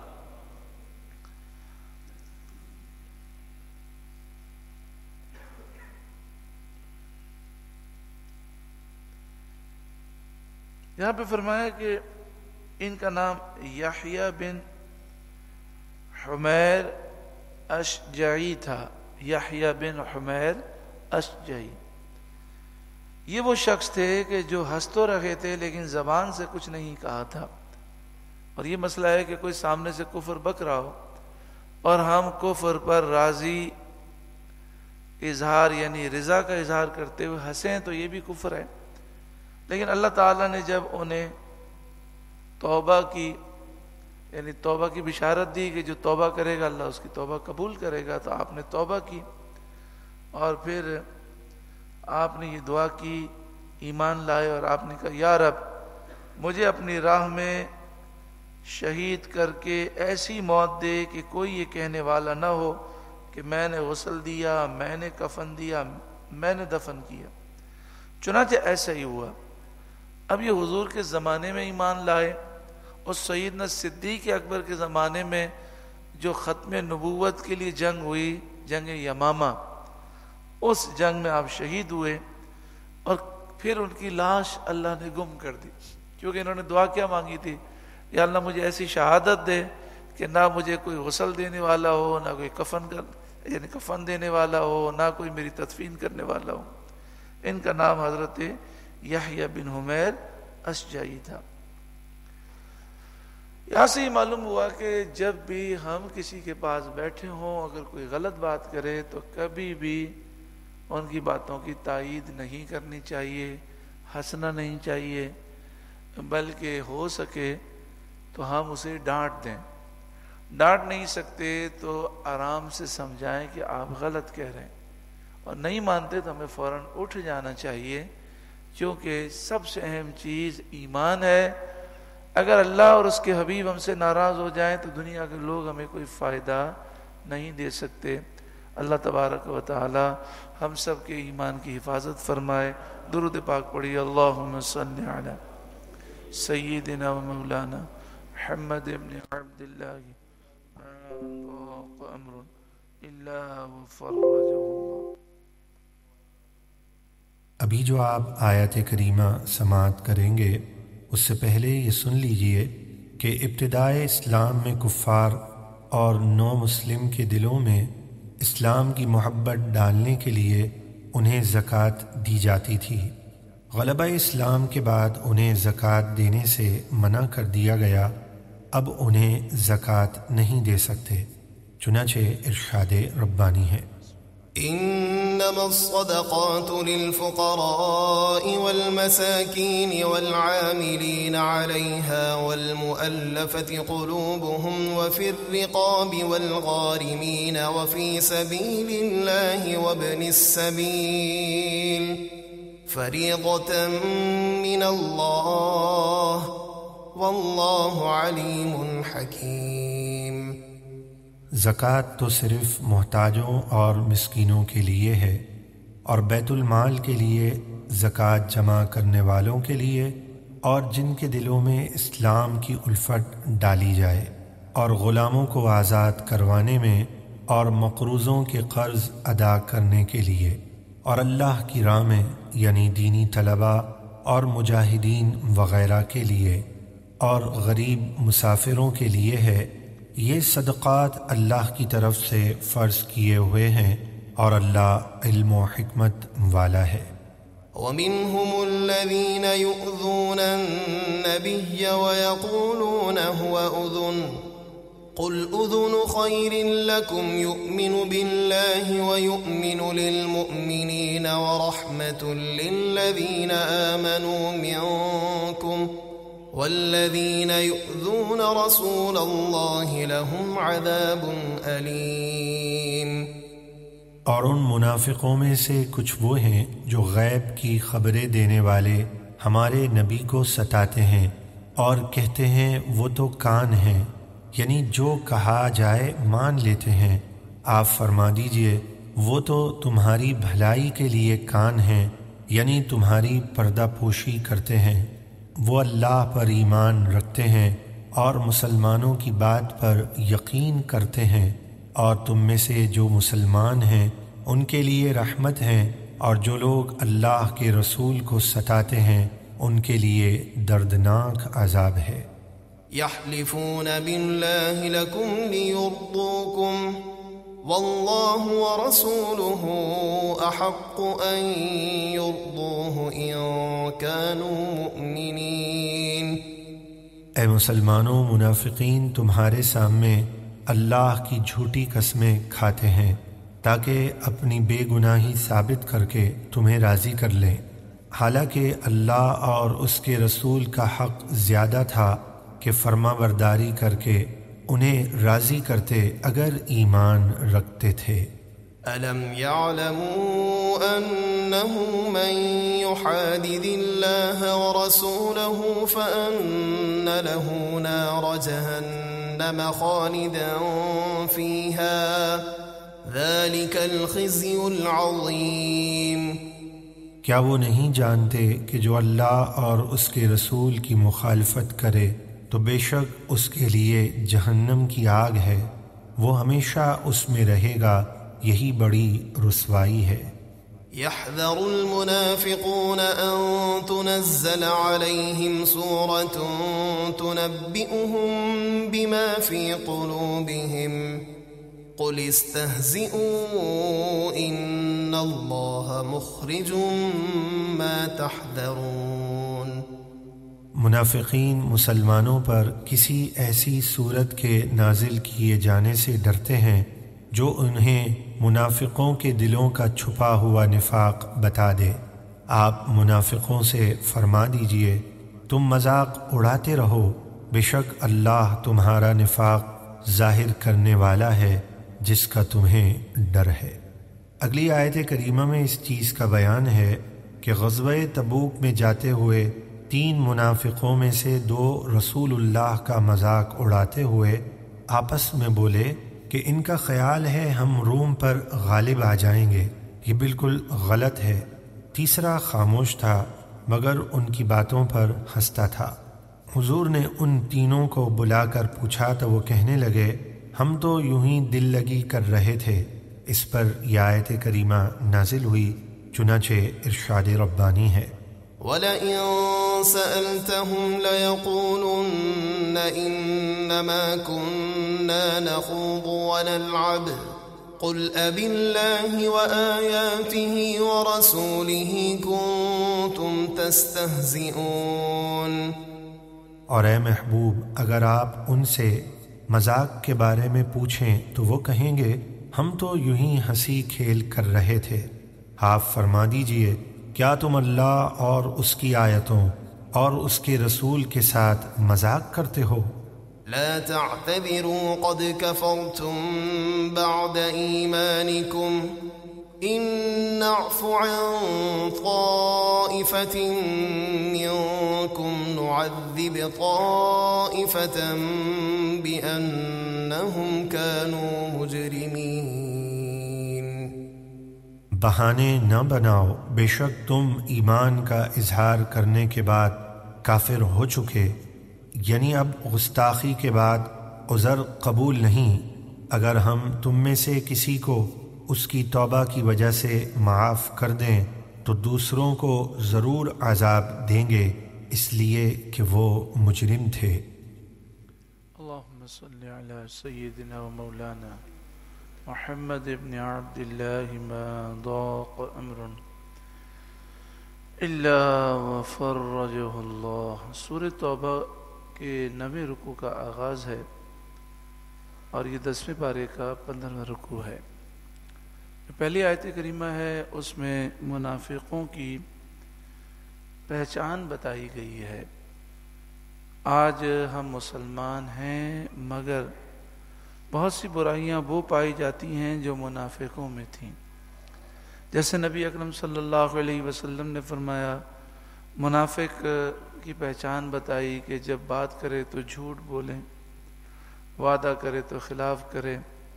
یہاں پہ فرمایا کہ ان کا نام یحییٰ بن حمیر اشجعی تھا. یحییٰ بن حمیر اشجعی یہ وہ شخص تھے کہ جو ہنس تو رہے تھے لیکن زبان سے کچھ نہیں کہا تھا. اور یہ مسئلہ ہے کہ کوئی سامنے سے کفر بک رہا ہو اور ہم کفر پر راضی اظہار یعنی رضا کا اظہار کرتے ہوئے ہنسیں تو یہ بھی کفر ہے. لیکن اللہ تعالیٰ نے جب انہیں توبہ کی یعنی توبہ کی بشارت دی کہ جو توبہ کرے گا اللہ اس کی توبہ قبول کرے گا، تو آپ نے توبہ کی اور پھر آپ نے یہ دعا کی، ایمان لائے اور آپ نے کہا یا رب مجھے اپنی راہ میں شہید کر کے ایسی موت دے کہ کوئی یہ کہنے والا نہ ہو کہ میں نے غسل دیا، میں نے کفن دیا، میں نے دفن کیا. چنانچہ ایسا ہی ہوا. اب یہ حضور کے زمانے میں ایمان لائے اور سیدنا صدیق اکبر کے زمانے میں جو ختم نبوت کے لیے جنگ ہوئی، جنگ یمامہ، اس جنگ میں آپ شہید ہوئے اور پھر ان کی لاش اللہ نے گم کر دی، کیونکہ انہوں نے دعا کیا مانگی تھی، یا اللہ مجھے ایسی شہادت دے کہ نہ مجھے کوئی غسل دینے والا ہو، نہ کوئی کفن دینے والا ہو، نہ کوئی میری تدفین کرنے والا ہو. ان کا نام حضرت یحییٰ بن حمیر اشجعی تھا. یہاں سے یہ معلوم ہوا کہ جب بھی ہم کسی کے پاس بیٹھے ہوں اگر کوئی غلط بات کرے تو کبھی بھی ان کی باتوں کی تائید نہیں کرنی چاہیے، ہنسنا نہیں چاہیے، بلکہ ہو سکے تو ہم اسے ڈانٹ دیں. ڈانٹ نہیں سکتے تو آرام سے سمجھائیں کہ آپ غلط کہہ رہے ہیں، اور نہیں مانتے تو ہمیں فوراً اٹھ جانا چاہیے، کیونکہ سب سے اہم چیز ایمان ہے. اگر اللہ اور اس کے حبیب ہم سے ناراض ہو جائیں تو دنیا کے لوگ ہمیں کوئی فائدہ نہیں دے سکتے. اللہ تبارک و تعالی ہم سب کے ایمان کی حفاظت فرمائے. درود پاک پڑھی. اللہم صلی علی سیدنا و مولانا محمد ابن عبد اللہ امر الا وفرجہ اللہ. ابھی جو آپ آیت کریمہ سماعت کریں گے اس سے پہلے یہ سن لیجئے کہ ابتدائے اسلام میں کفار اور نو مسلم کے دلوں میں اسلام کی محبت ڈالنے کے لیے انہیں زکوٰۃ دی جاتی تھی. غلبہ اسلام کے بعد انہیں زکوٰۃ دینے سے منع کر دیا گیا. اب انہیں زکوٰۃ نہیں دے سکتے. چنانچہ ارشاد ربانی ہے إنما الصدقات للفقراء والمساكين والعاملين عليها والمؤلفة قلوبهم وفي الرقاب والغارمين وفي سبيل الله وابن السبيل فريضة من الله والله عليم حكيم. زکوٰۃ تو صرف محتاجوں اور مسکینوں کے لیے ہے، اور بیت المال کے لیے، زکوٰۃ جمع کرنے والوں کے لیے، اور جن کے دلوں میں اسلام کی الفت ڈالی جائے، اور غلاموں کو آزاد کروانے میں، اور مقروضوں کے قرض ادا کرنے کے لیے، اور اللہ کی راہ میں یعنی دینی طلباء اور مجاہدین وغیرہ کے لیے، اور غریب مسافروں کے لیے ہے، یہ صدقات اللہ کی طرف سے فرض کیے ہوئے ہیں اور اللہ علم و حکمت والا ہے۔ ومنهم الذين يؤذون النبي ويقولون هو أذن قل أذن خير لكم يؤمن بالله ويؤمن للمؤمنين ورحمة للذين آمنوا منكم والذين يؤذون رسول الله لهم عذاب أليم۔ اور ان منافقوں میں سے کچھ وہ ہیں جو غیب کی خبریں دینے والے ہمارے نبی کو ستاتے ہیں اور کہتے ہیں وہ تو کان ہیں، یعنی جو کہا جائے مان لیتے ہیں۔ آپ فرما دیجئے وہ تو تمہاری بھلائی کے لیے کان ہیں، یعنی تمہاری پردہ پوشی کرتے ہیں۔ وہ اللہ پر ایمان رکھتے ہیں اور مسلمانوں کی بات پر یقین کرتے ہیں، اور تم میں سے جو مسلمان ہیں ان کے لیے رحمت ہیں، اور جو لوگ اللہ کے رسول کو ستاتے ہیں ان کے لیے دردناک عذاب ہے۔ يحلفون بالله لكم ليرضوكم والله ورسوله أحق أن يرضوه إن كانوا مؤمنين۔ اے مسلمانوں، منافقین تمہارے سامنے اللہ کی جھوٹی قسمیں کھاتے ہیں تاکہ اپنی بے گناہی ثابت کر کے تمہیں راضی کر لیں، حالانکہ اللہ اور اس کے رسول کا حق زیادہ تھا کہ فرما برداری کر کے انہیں راضی کرتے اگر ایمان رکھتے تھے۔ أَلَمْ يَعْلَمُوا أَنَّهُ مَنْ يُحَادِدِ اللَّهَ وَرَسُولَهُ فَأَنَّ لَهُ نَارَ جَهَنَّمَ خَالِدًا فِيهَا ذَلِكَ الْخِزْيُ الْعَظِيمُ۔ کیا وہ نہیں جانتے کہ جو اللہ اور اس کے رسول کی مخالفت کرے تو بے شک اس کے لیے جہنم کی آگ ہے، وہ ہمیشہ اس میں رہے گا، یہی بڑی رسوائی ہے۔ يحذر المنافقون أن تنزل عليهم سورة تنبئهم بما في قلوبهم قل استهزئوا إن الله مخرج ما تحذرون۔ منافقین مسلمانوں پر کسی ایسی صورت کے نازل کیے جانے سے ڈرتے ہیں جو انہیں منافقوں کے دلوں کا چھپا ہوا نفاق بتا دے۔ آپ منافقوں سے فرما دیجئے تم مذاق اڑاتے رہو، بے شک اللہ تمہارا نفاق ظاہر کرنے والا ہے جس کا تمہیں ڈر ہے۔ اگلی آیت کریمہ میں اس چیز کا بیان ہے کہ غزوہ تبوک میں جاتے ہوئے 3 منافقوں میں سے 2 رسول اللہ کا مذاق اڑاتے ہوئے آپس میں بولے کہ ان کا خیال ہے ہم روم پر غالب آ جائیں گے، یہ بالکل غلط ہے۔ تیسرا خاموش تھا مگر ان کی باتوں پر ہنستا تھا۔ حضور نے ان تینوں کو بلا کر پوچھا تو وہ کہنے لگے ہم تو یوں ہی دل لگی کر رہے تھے۔ اس پر یہ آیت کریمہ نازل ہوئی، چنانچہ ارشاد ربانی ہے وَلَئِن سَأَلْتَهُمْ لَيَقُولُنَّ إِنَّمَا كُنَّا نَخُوضُ وَنَلْعَبُ قُلْ أَبِاللَّهِ وَآيَاتِهِ وَرَسُولِهِ كُنتُمْ تَسْتَهْزِئُونَ۔ اور اے محبوب اگر آپ ان سے مذاق کے بارے میں پوچھیں تو وہ کہیں گے ہم تو یوں ہی ہنسی کھیل کر رہے تھے۔ آپ فرما دیجئے کیا تم اللہ اور اس کی آیتوں اور اس کے رسول کے ساتھ مذاق کرتے ہو؟ لا تعتذروا قد كفرتم بعد ایمانکم ان نعف عن طائفة منكم نعذب طائفة بأنهم كانوا مجرمين۔ بہانے نہ بناؤ، بے شک تم ایمان کا اظہار کرنے کے بعد کافر ہو چکے، یعنی اب گستاخی کے بعد عذر قبول نہیں۔ اگر ہم تم میں سے کسی کو اس کی توبہ کی وجہ سے معاف کر دیں تو دوسروں کو ضرور عذاب دیں گے اس لیے کہ وہ مجرم تھے۔ اللہم صل على سيدنا ومولانا محمد بن عبد الله ما ضاق أمر إلا وفرجه الله. سورہ توبہ کے 9ویں رکوع کا آغاز ہے اور یہ 10ویں پارے کا 15واں رکوع ہے. پہلی آیت کریمہ ہے، اس میں منافقوں کی پہچان بتائی گئی ہے. آج ہم مسلمان ہیں مگر بہت سی برائیاں وہ پائی جاتی ہیں جو منافقوں میں تھیں. جیسے نبی اکرم صلی اللہ علیہ وسلم نے فرمایا، منافق کی پہچان بتائی کہ جب بات کرے تو جھوٹ بولیں، وعدہ کرے تو خلاف کرے.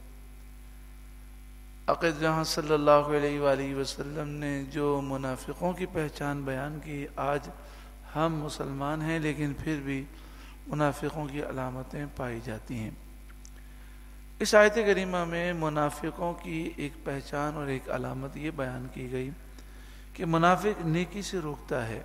عقید جہاں صلی اللہ علیہ وآلہ وسلم نے جو منافقوں کی پہچان بیان کی، آج ہم مسلمان ہیں لیکن پھر بھی منافقوں کی علامتیں پائی جاتی ہیں. اس آیت کریمہ میں منافقوں کی ایک پہچان اور ایک علامت یہ بیان کی گئی کہ منافق نیکی سے روکتا ہے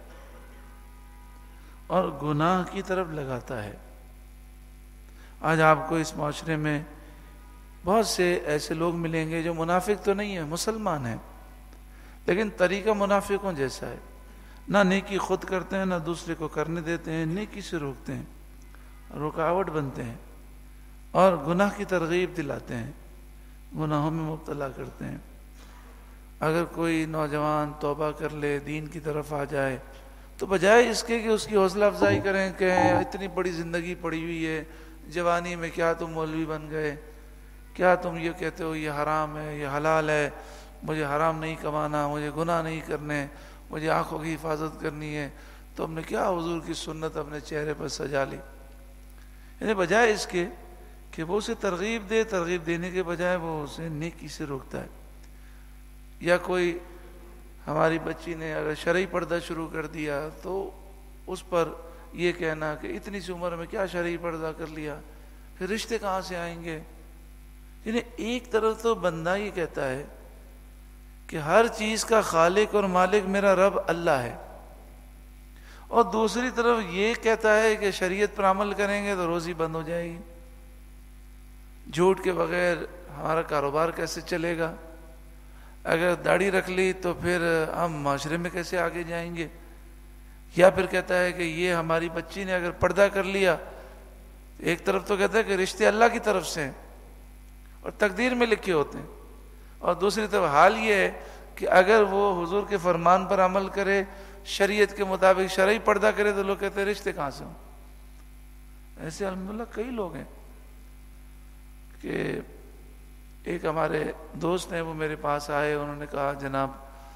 اور گناہ کی طرف لگاتا ہے. آج آپ کو اس معاشرے میں بہت سے ایسے لوگ ملیں گے جو منافق تو نہیں ہیں، مسلمان ہیں، لیکن طریقہ منافقوں جیسا ہے. نہ نیکی خود کرتے ہیں نہ دوسرے کو کرنے دیتے ہیں، نیکی سے روکتے ہیں، رکاوٹ بنتے ہیں اور گناہ کی ترغیب دلاتے ہیں، گناہوں میں مبتلا کرتے ہیں. اگر کوئی نوجوان توبہ کر لے، دین کی طرف آ جائے، تو بجائے اس کے کہ اس کی حوصلہ افزائی کریں کہ اتنی بڑی زندگی پڑی ہوئی ہے، جوانی میں کیا تم مولوی بن گئے، کیا تم یہ کہتے ہو یہ حرام ہے یہ حلال ہے، مجھے حرام نہیں کمانا، مجھے گناہ نہیں کرنے، مجھے آنکھوں کی حفاظت کرنی ہے، تو ہم نے کیا حضور کی سنت اپنے چہرے پر سجا لی. یعنی بجائے اس کے کہ وہ اسے ترغیب دے، ترغیب دینے کے بجائے وہ اسے نیکی سے روکتا ہے. یا کوئی ہماری بچی نے اگر شرعی پردہ شروع کر دیا تو اس پر یہ کہنا کہ اتنی سی عمر میں کیا شرعی پردہ کر لیا، پھر رشتے کہاں سے آئیں گے. یعنی ایک طرف تو بندہ یہ کہتا ہے کہ ہر چیز کا خالق اور مالک میرا رب اللہ ہے، اور دوسری طرف یہ کہتا ہے کہ شریعت پر عمل کریں گے تو روزی بند ہو جائے گی، جھوٹ کے بغیر ہمارا کاروبار کیسے چلے گا، اگر داڑھی رکھ لی تو پھر ہم معاشرے میں کیسے آگے جائیں گے. یا پھر کہتا ہے کہ یہ ہماری بچی نے اگر پردہ کر لیا، ایک طرف تو کہتا ہے کہ رشتے اللہ کی طرف سے ہیں اور تقدیر میں لکھے ہوتے ہیں، اور دوسری طرف حال یہ ہے کہ اگر وہ حضور کے فرمان پر عمل کرے، شریعت کے مطابق شرعی پردہ کرے، تو لوگ کہتے ہیں رشتے کہاں سے ہوں. ایسے الحمدللہ کئی لوگ ہیں کہ ایک ہمارے دوست ہیں، وہ میرے پاس آئے، انہوں نے کہا جناب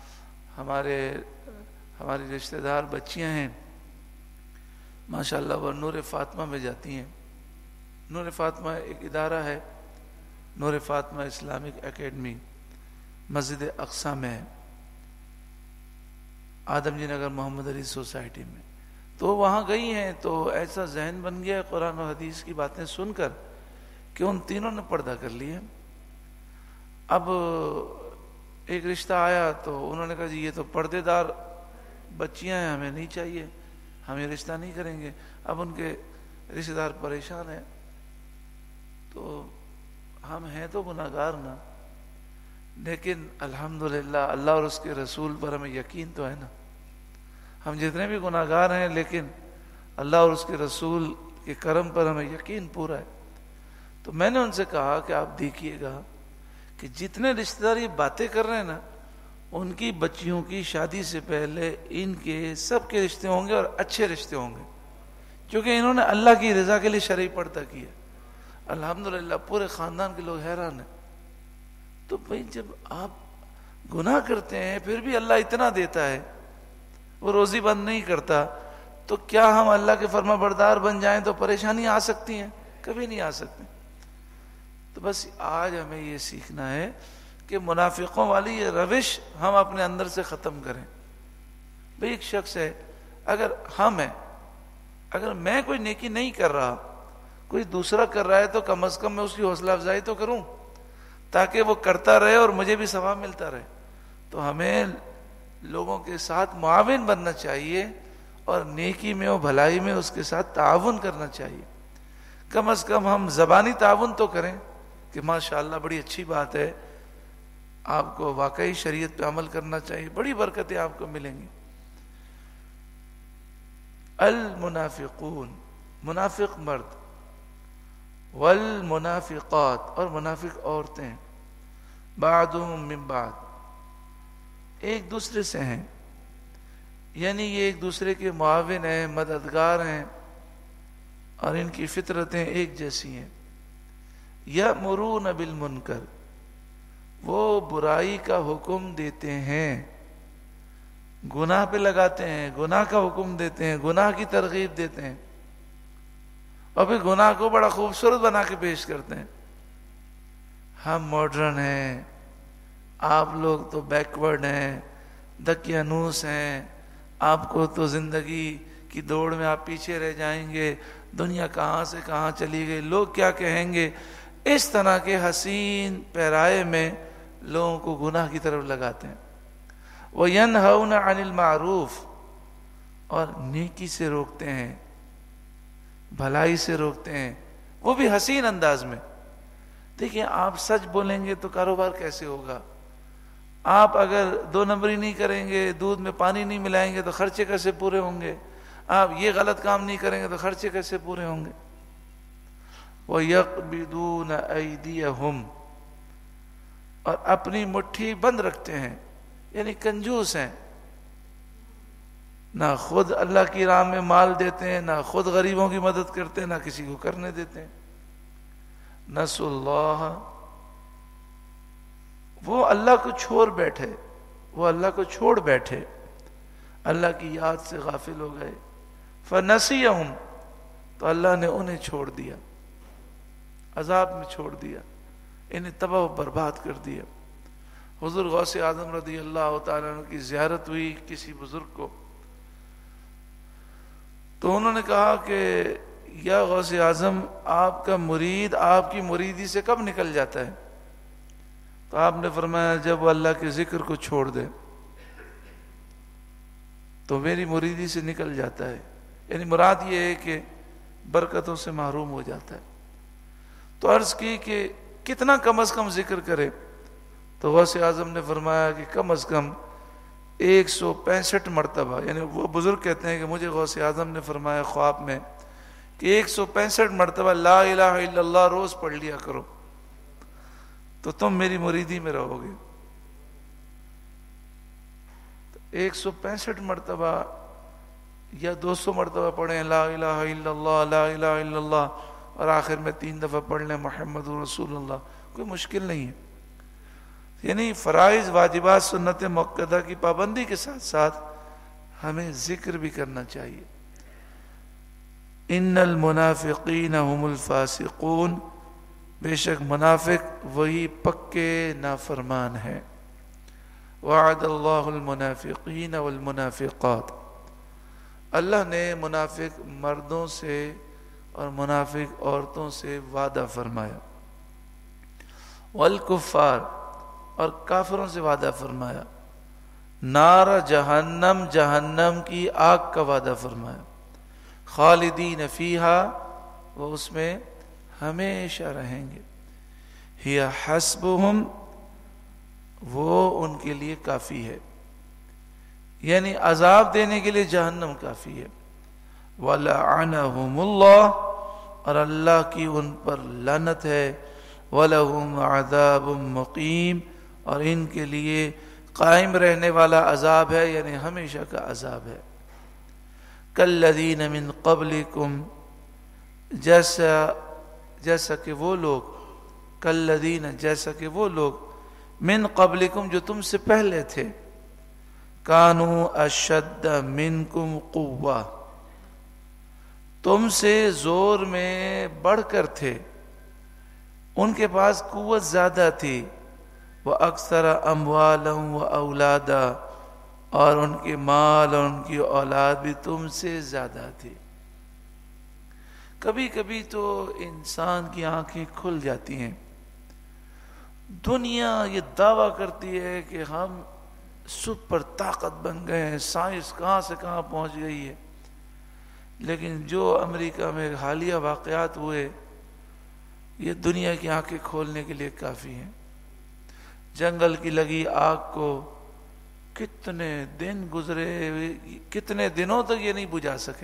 ہماری رشتہ دار بچیاں ہیں ماشاءاللہ، وہ نور فاطمہ میں جاتی ہیں. نور فاطمہ ایک ادارہ ہے، نور فاطمہ اسلامک اکیڈمی، مسجد اقصی میں ہے، آدم جی نگر محمد علی سوسائٹی میں. تو وہاں گئی ہیں تو ایسا ذہن بن گیا قرآن و حدیث کی باتیں سن کر کہ ان تینوں نے پردہ کر لیا. اب ایک رشتہ آیا تو انہوں نے کہا جی یہ تو پردے دار بچیاں ہیں، ہمیں نہیں چاہیے، ہم یہ رشتہ نہیں کریں گے. اب ان کے رشتہ دار پریشان ہیں. تو ہم ہیں تو گناہگار نا، لیکن الحمدللہ اللہ اور اس کے رسول پر ہمیں یقین تو ہے نا. ہم جتنے بھی گناہگار ہیں لیکن اللہ اور اس کے رسول کے کرم پر ہمیں یقین پورا ہے. تو میں نے ان سے کہا کہ آپ دیکھیے گا کہ جتنے رشتہ دار یہ باتیں کر رہے ہیں نا، ان کی بچیوں کی شادی سے پہلے ان کے سب کے رشتے ہوں گے اور اچھے رشتے ہوں گے، کیونکہ انہوں نے اللہ کی رضا کے لیے شرعی پردہ کیا. الحمدللہ پورے خاندان کے لوگ حیران ہیں. تو بھائی جب آپ گناہ کرتے ہیں پھر بھی اللہ اتنا دیتا ہے، وہ روزی بند نہیں کرتا، تو کیا ہم اللہ کے فرما بردار بن جائیں تو پریشانی آ سکتی ہیں؟ کبھی نہیں آ سکتی. تو بس آج ہمیں یہ سیکھنا ہے کہ منافقوں والی یہ روش ہم اپنے اندر سے ختم کریں. بھئی ایک شخص ہے، اگر میں کوئی نیکی نہیں کر رہا، کوئی دوسرا کر رہا ہے، تو کم از کم میں اس کی حوصلہ افزائی تو کروں تاکہ وہ کرتا رہے اور مجھے بھی ثواب ملتا رہے. تو ہمیں لوگوں کے ساتھ معاون بننا چاہیے اور نیکی میں اور بھلائی میں اس کے ساتھ تعاون کرنا چاہیے. کم از کم ہم زبانی تعاون تو کریں کہ ماشاءاللہ بڑی اچھی بات ہے، آپ کو واقعی شریعت پہ عمل کرنا چاہیے، بڑی برکتیں آپ کو ملیں گی۔ المنافقون، منافق مرد، والمنافقات، اور منافق عورتیں، بعضهم من بعض، ایک دوسرے سے ہیں، یعنی یہ ایک دوسرے کے معاون ہیں، مددگار ہیں، اور ان کی فطرتیں ایک جیسی ہیں۔ یأمرون بالمنکر، وہ برائی کا حکم دیتے ہیں، گناہ پہ لگاتے ہیں، گناہ کا حکم دیتے ہیں، گناہ کی ترغیب دیتے ہیں، اور پھر گناہ کو بڑا خوبصورت بنا کے پیش کرتے ہیں۔ ہم ماڈرن ہیں، آپ لوگ تو بیکورڈ ہیں، دقیانوس ہیں، آپ کو تو زندگی کی دوڑ میں آپ پیچھے رہ جائیں گے، دنیا کہاں سے کہاں چلی گئی، لوگ کیا کہیں گے، اس طرح کے حسین پیرائے میں لوگوں کو گناہ کی طرف لگاتے ہیں۔ وَيَنْهَوْنَ عَنِ الْمَعْرُوفِ، اور نیکی سے روکتے ہیں، بھلائی سے روکتے ہیں، وہ بھی حسین انداز میں۔ دیکھیں آپ سچ بولیں گے تو کاروبار کیسے ہوگا؟ آپ اگر 2 نمبری نہیں کریں گے، دودھ میں پانی نہیں ملائیں گے تو خرچے کیسے پورے ہوں گے؟ آپ یہ غلط کام نہیں کریں گے تو خرچے کیسے پورے ہوں گے؟ وَيَقْبِضُونَ أَيْدِيَهُمْ، اور اپنی مٹھی بند رکھتے ہیں، یعنی کنجوس ہیں، نہ خود اللہ کی راہ میں مال دیتے ہیں، نہ خود غریبوں کی مدد کرتے ہیں، نہ کسی کو کرنے دیتے ہیں۔ نسوا اللہ، وہ اللہ کو چھوڑ بیٹھے، وہ اللہ کو چھوڑ بیٹھے، اللہ کی یاد سے غافل ہو گئے۔ فنسیہم، تو اللہ نے انہیں چھوڑ دیا، عذاب میں چھوڑ دیا، انہیں تباہ و برباد کر دیا۔ حضور غوث اعظم رضی اللہ تعالیٰ عنہ کی زیارت ہوئی کسی بزرگ کو، تو انہوں نے کہا کہ یا غوث اعظم، آپ کا مرید آپ کی مریدی سے کب نکل جاتا ہے؟ تو آپ نے فرمایا جب وہ اللہ کے ذکر کو چھوڑ دے تو میری مریدی سے نکل جاتا ہے، یعنی مراد یہ ہے کہ برکتوں سے محروم ہو جاتا ہے۔ تو عرض کی کہ کتنا کم از کم ذکر کرے؟ تو غوث اعظم نے فرمایا کہ کم از کم 165 مرتبہ، یعنی وہ بزرگ کہتے ہیں کہ مجھے غوث اعظم نے فرمایا خواب میں کہ 165 مرتبہ لا الہ الا اللہ روز پڑھ لیا کرو تو تم میری مریدی میں رہو گے۔ 165 مرتبہ یا 200 مرتبہ پڑھیں لا الہ الا اللہ، لا الہ الا اللہ، اور آخر میں 3 دفعہ پڑھ لیں محمد رسول اللہ، کوئی مشکل نہیں ہے۔ یعنی فرائض، واجبات، سنت مؤکدہ کی پابندی کے ساتھ ساتھ ہمیں ذکر بھی کرنا چاہیے۔ ان المنافقین هم الفاسقون، بے شک منافق وہی پکے نافرمان ہیں۔ وعد اللہ المنافقین والمنافقات، اللہ نے منافق مردوں سے اور منافق عورتوں سے وعدہ فرمایا، والکفار، اور کافروں سے وعدہ فرمایا، نار جہنم، جہنم کی آگ کا وعدہ فرمایا، خالدین فیہا، وہ اس میں ہمیشہ رہیں گے، ہی حسبہم، وہ ان کے لیے کافی ہے، یعنی عذاب دینے کے لیے جہنم کافی ہے۔ وَلَعَنَهُمُ اللَّهُ، اور اللہ کی ان پر لعنت ہے، وَلَهُمْ عَذَابٌ مُقِيمٌ، اور ان کے لیے قائم رہنے والا عذاب ہے، یعنی ہمیشہ کا عذاب ہے۔ کالذین من قبلکم، جیسا کہ وہ لوگ، کالذین، جیسا کہ وہ لوگ، من قبلکم، جو تم سے پہلے تھے، کانوا اشد منکم قوہ، تم سے زور میں بڑھ کر تھے، ان کے پاس قوت زیادہ تھی، وَأَكْثَرَ أَمْوَالًا وَأَوْلَادًا، اور ان کے مال اور ان کی اولاد بھی تم سے زیادہ تھی۔ کبھی کبھی تو انسان کی آنکھیں کھل جاتی ہیں، دنیا یہ دعویٰ کرتی ہے کہ ہم سپر طاقت بن گئے ہیں، سائنس کہاں سے کہاں پہنچ گئی ہے، لیکن جو امریکہ میں حالیہ واقعات ہوئے یہ دنیا کی آنکھیں کھولنے کے لیے کافی ہیں۔ جنگل کی لگی آگ کو کتنے دن گزرے، کتنے دنوں تک یہ نہیں بجھا سکے،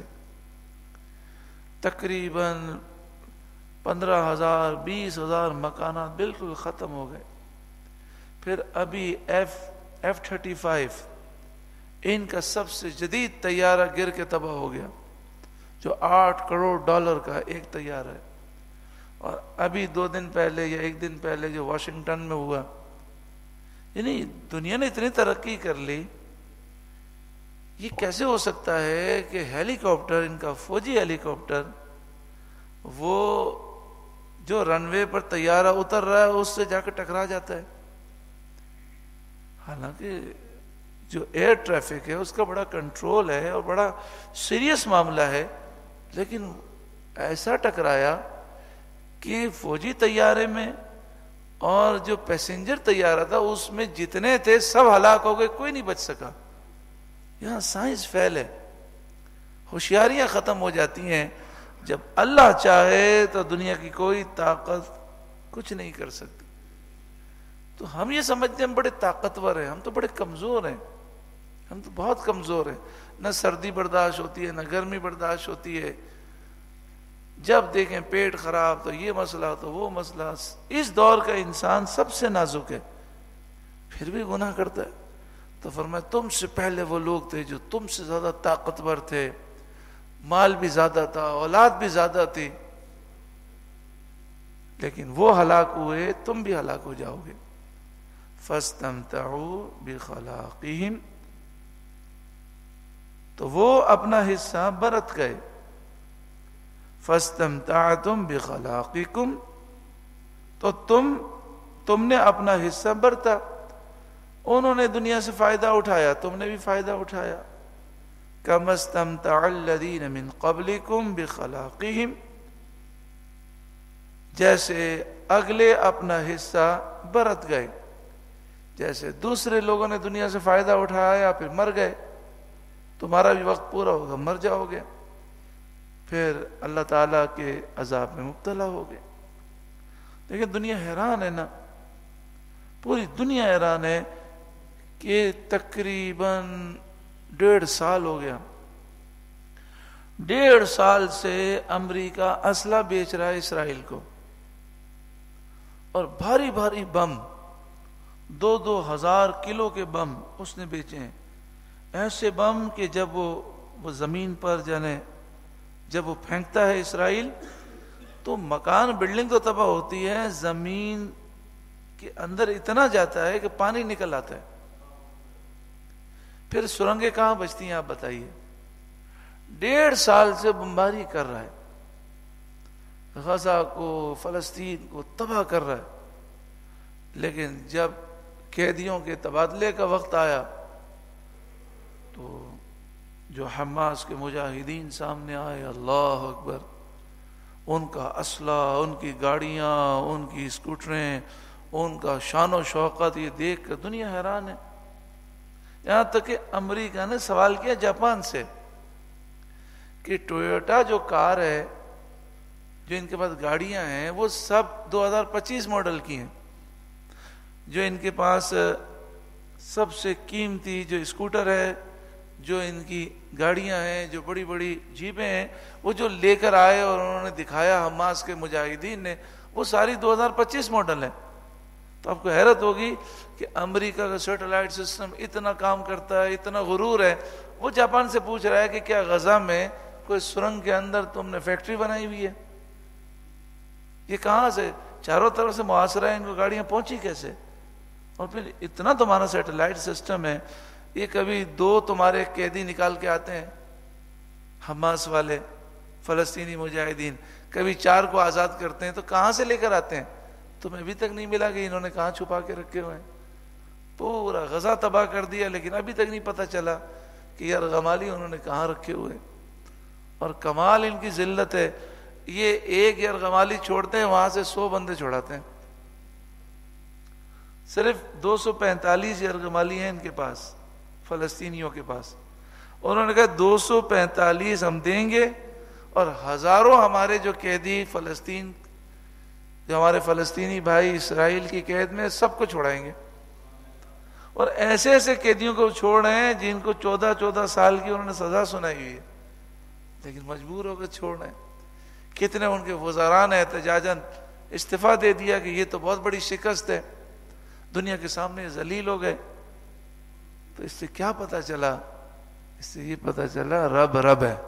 تقریباً 15,000 20,000 مکانات بالکل ختم ہو گئے۔ پھر ابھی F-35 ان کا سب سے جدید طیارہ گر کے تباہ ہو گیا، جو $8 کروڑ کا ایک طیارہ ہے۔ اور ابھی 2 دن پہلے یا 1 دن پہلے جو واشنگٹن میں ہوا، یعنی دنیا نے اتنی ترقی کر لی، یہ کیسے ہو سکتا ہے کہ ہیلی کاپٹر، ان کا فوجی ہیلی کاپٹر، وہ جو رن وے پر طیارہ اتر رہا ہے اس سے جا کے ٹکرا جاتا ہے؟ حالانکہ جو ایئر ٹریفک ہے اس کا بڑا کنٹرول ہے اور بڑا سیریس معاملہ ہے، لیکن ایسا ٹکرایا کہ فوجی طیارے میں اور جو پیسنجر طیارہ تھا اس میں جتنے تھے سب ہلاک ہو گئے، کوئی نہیں بچ سکا۔ یہاں سائنس فیل ہے، ہوشیاریاں ختم ہو جاتی ہیں۔ جب اللہ چاہے تو دنیا کی کوئی طاقت کچھ نہیں کر سکتی۔ تو ہم یہ سمجھتے ہیں ہم بڑے طاقتور ہیں، ہم تو بڑے کمزور ہیں، ہم تو بہت کمزور ہیں، نہ سردی برداشت ہوتی ہے نہ گرمی برداشت ہوتی ہے، جب دیکھیں پیٹ خراب تو یہ مسئلہ تو وہ مسئلہ۔ اس دور کا انسان سب سے نازک ہے، پھر بھی گناہ کرتا ہے۔ تو فرمایا تم سے پہلے وہ لوگ تھے جو تم سے زیادہ طاقتور تھے، مال بھی زیادہ تھا، اولاد بھی زیادہ تھی، لیکن وہ ہلاک ہوئے، تم بھی ہلاک ہو جاؤ گے۔ فاستمتعوا بخلاقہم، تو وہ اپنا حصہ برت گئے۔ فاستمتعتم بخلاقکم، تو تم نے اپنا حصہ برتا، انہوں نے دنیا سے فائدہ اٹھایا، تم نے بھی فائدہ اٹھایا۔ کما استمتع الذین من قبلکم بخلاقہم، جیسے اگلے اپنا حصہ برت گئے، جیسے دوسرے لوگوں نے دنیا سے فائدہ اٹھایا پھر مر گئے، تمہارا بھی وقت پورا ہوگا، مر جاؤ گے، پھر اللہ تعالیٰ کے عذاب میں مبتلا ہو گئے۔ لیکن دنیا حیران ہے نا، پوری دنیا حیران ہے کہ تقریباً 1.5 سال ہو گیا، 1.5 سال سے امریکہ اسلحہ بیچ رہا ہے اسرائیل کو، اور بھاری بھاری بم، 2-2 ہزار کلو کے بم اس نے بیچے ہیں، ایسے بم کہ جب وہ زمین پر جب وہ پھینکتا ہے اسرائیل تو مکان بلڈنگ تو تباہ ہوتی ہے، زمین کے اندر اتنا جاتا ہے کہ پانی نکل آتا ہے، پھر سرنگیں کہاں بچتی ہیں آپ بتائیے۔ 1.5 سال سے بمباری کر رہا ہے، غزہ کو، فلسطین کو تباہ کر رہا ہے، لیکن جب قیدیوں کے تبادلے کا وقت آیا تو جو حماس کے مجاہدین سامنے آئے، اللہ اکبر، ان کا اسلحہ، ان کی گاڑیاں، ان کی اسکوٹریں، ان کا شان و شوکت، یہ دیکھ کر دنیا حیران ہے۔ یہاں تک کہ امریکہ نے سوال کیا جاپان سے کہ ٹویوٹا جو کار ہے، جو ان کے پاس گاڑیاں ہیں، وہ سب 2025 ماڈل کی ہیں، جو ان کے پاس سب سے قیمتی جو اسکوٹر ہے، جو ان کی گاڑیاں ہیں، جو بڑی بڑی جیپیں ہیں، وہ جو لے کر آئے اور انہوں نے دکھایا حماس کے مجاہدین نے، وہ ساری 2025 ماڈل ہیں۔ تو آپ کو حیرت ہوگی کہ امریکہ کا سیٹلائٹ سسٹم اتنا کام کرتا ہے، اتنا غرور ہے، وہ جاپان سے پوچھ رہا ہے کہ کیا غزہ میں کوئی سرنگ کے اندر تم نے فیکٹری بنائی ہوئی ہے؟ یہ کہاں سے، چاروں طرف سے محاصرہ ہے، ان کو گاڑیاں پہنچی کیسے؟ اور پھر اتنا تمہارا سیٹلائٹ سسٹم ہے، یہ کبھی 2 تمہارے قیدی نکال کے آتے ہیں حماس والے فلسطینی مجاہدین، کبھی 4 کو آزاد کرتے ہیں، تو کہاں سے لے کر آتے ہیں؟ تمہیں ابھی تک نہیں ملا کہ انہوں نے کہاں چھپا کے رکھے ہوئے ہیں۔ پورا غزہ تباہ کر دیا، لیکن ابھی تک نہیں پتہ چلا کہ یرغمالی انہوں نے کہاں رکھے ہوئے۔ اور کمال ان کی ذلت ہے، یہ ایک یرغمالی چھوڑتے ہیں، وہاں سے 100 بندے چھوڑاتے ہیں، صرف 245 یرغمالی ہیں ان کے پاس، فلسطینیوں کے پاس۔ انہوں نے کہا 245 ہم دیں گے اور ہزاروں ہمارے جو قیدی فلسطین، جو ہمارے فلسطینی بھائی اسرائیل کی قید میں، سب کو چھوڑائیں گے. اور ایسے ایسے قیدیوں کو چھوڑ رہے ہیں جن کو 14 سال کی انہوں نے سزا سنائی ہوئی ہے، لیکن مجبور ہو کر چھوڑ رہے ہیں. کتنے ان کے وزراء نے احتجاجاً استعفیٰ دے دیا کہ یہ تو بہت بڑی شکست ہے، دنیا کے سامنے ذلیل ہو گئے. تو اس سے کیا پتہ چلا؟ اس سے یہ پتہ چلا رب ہے،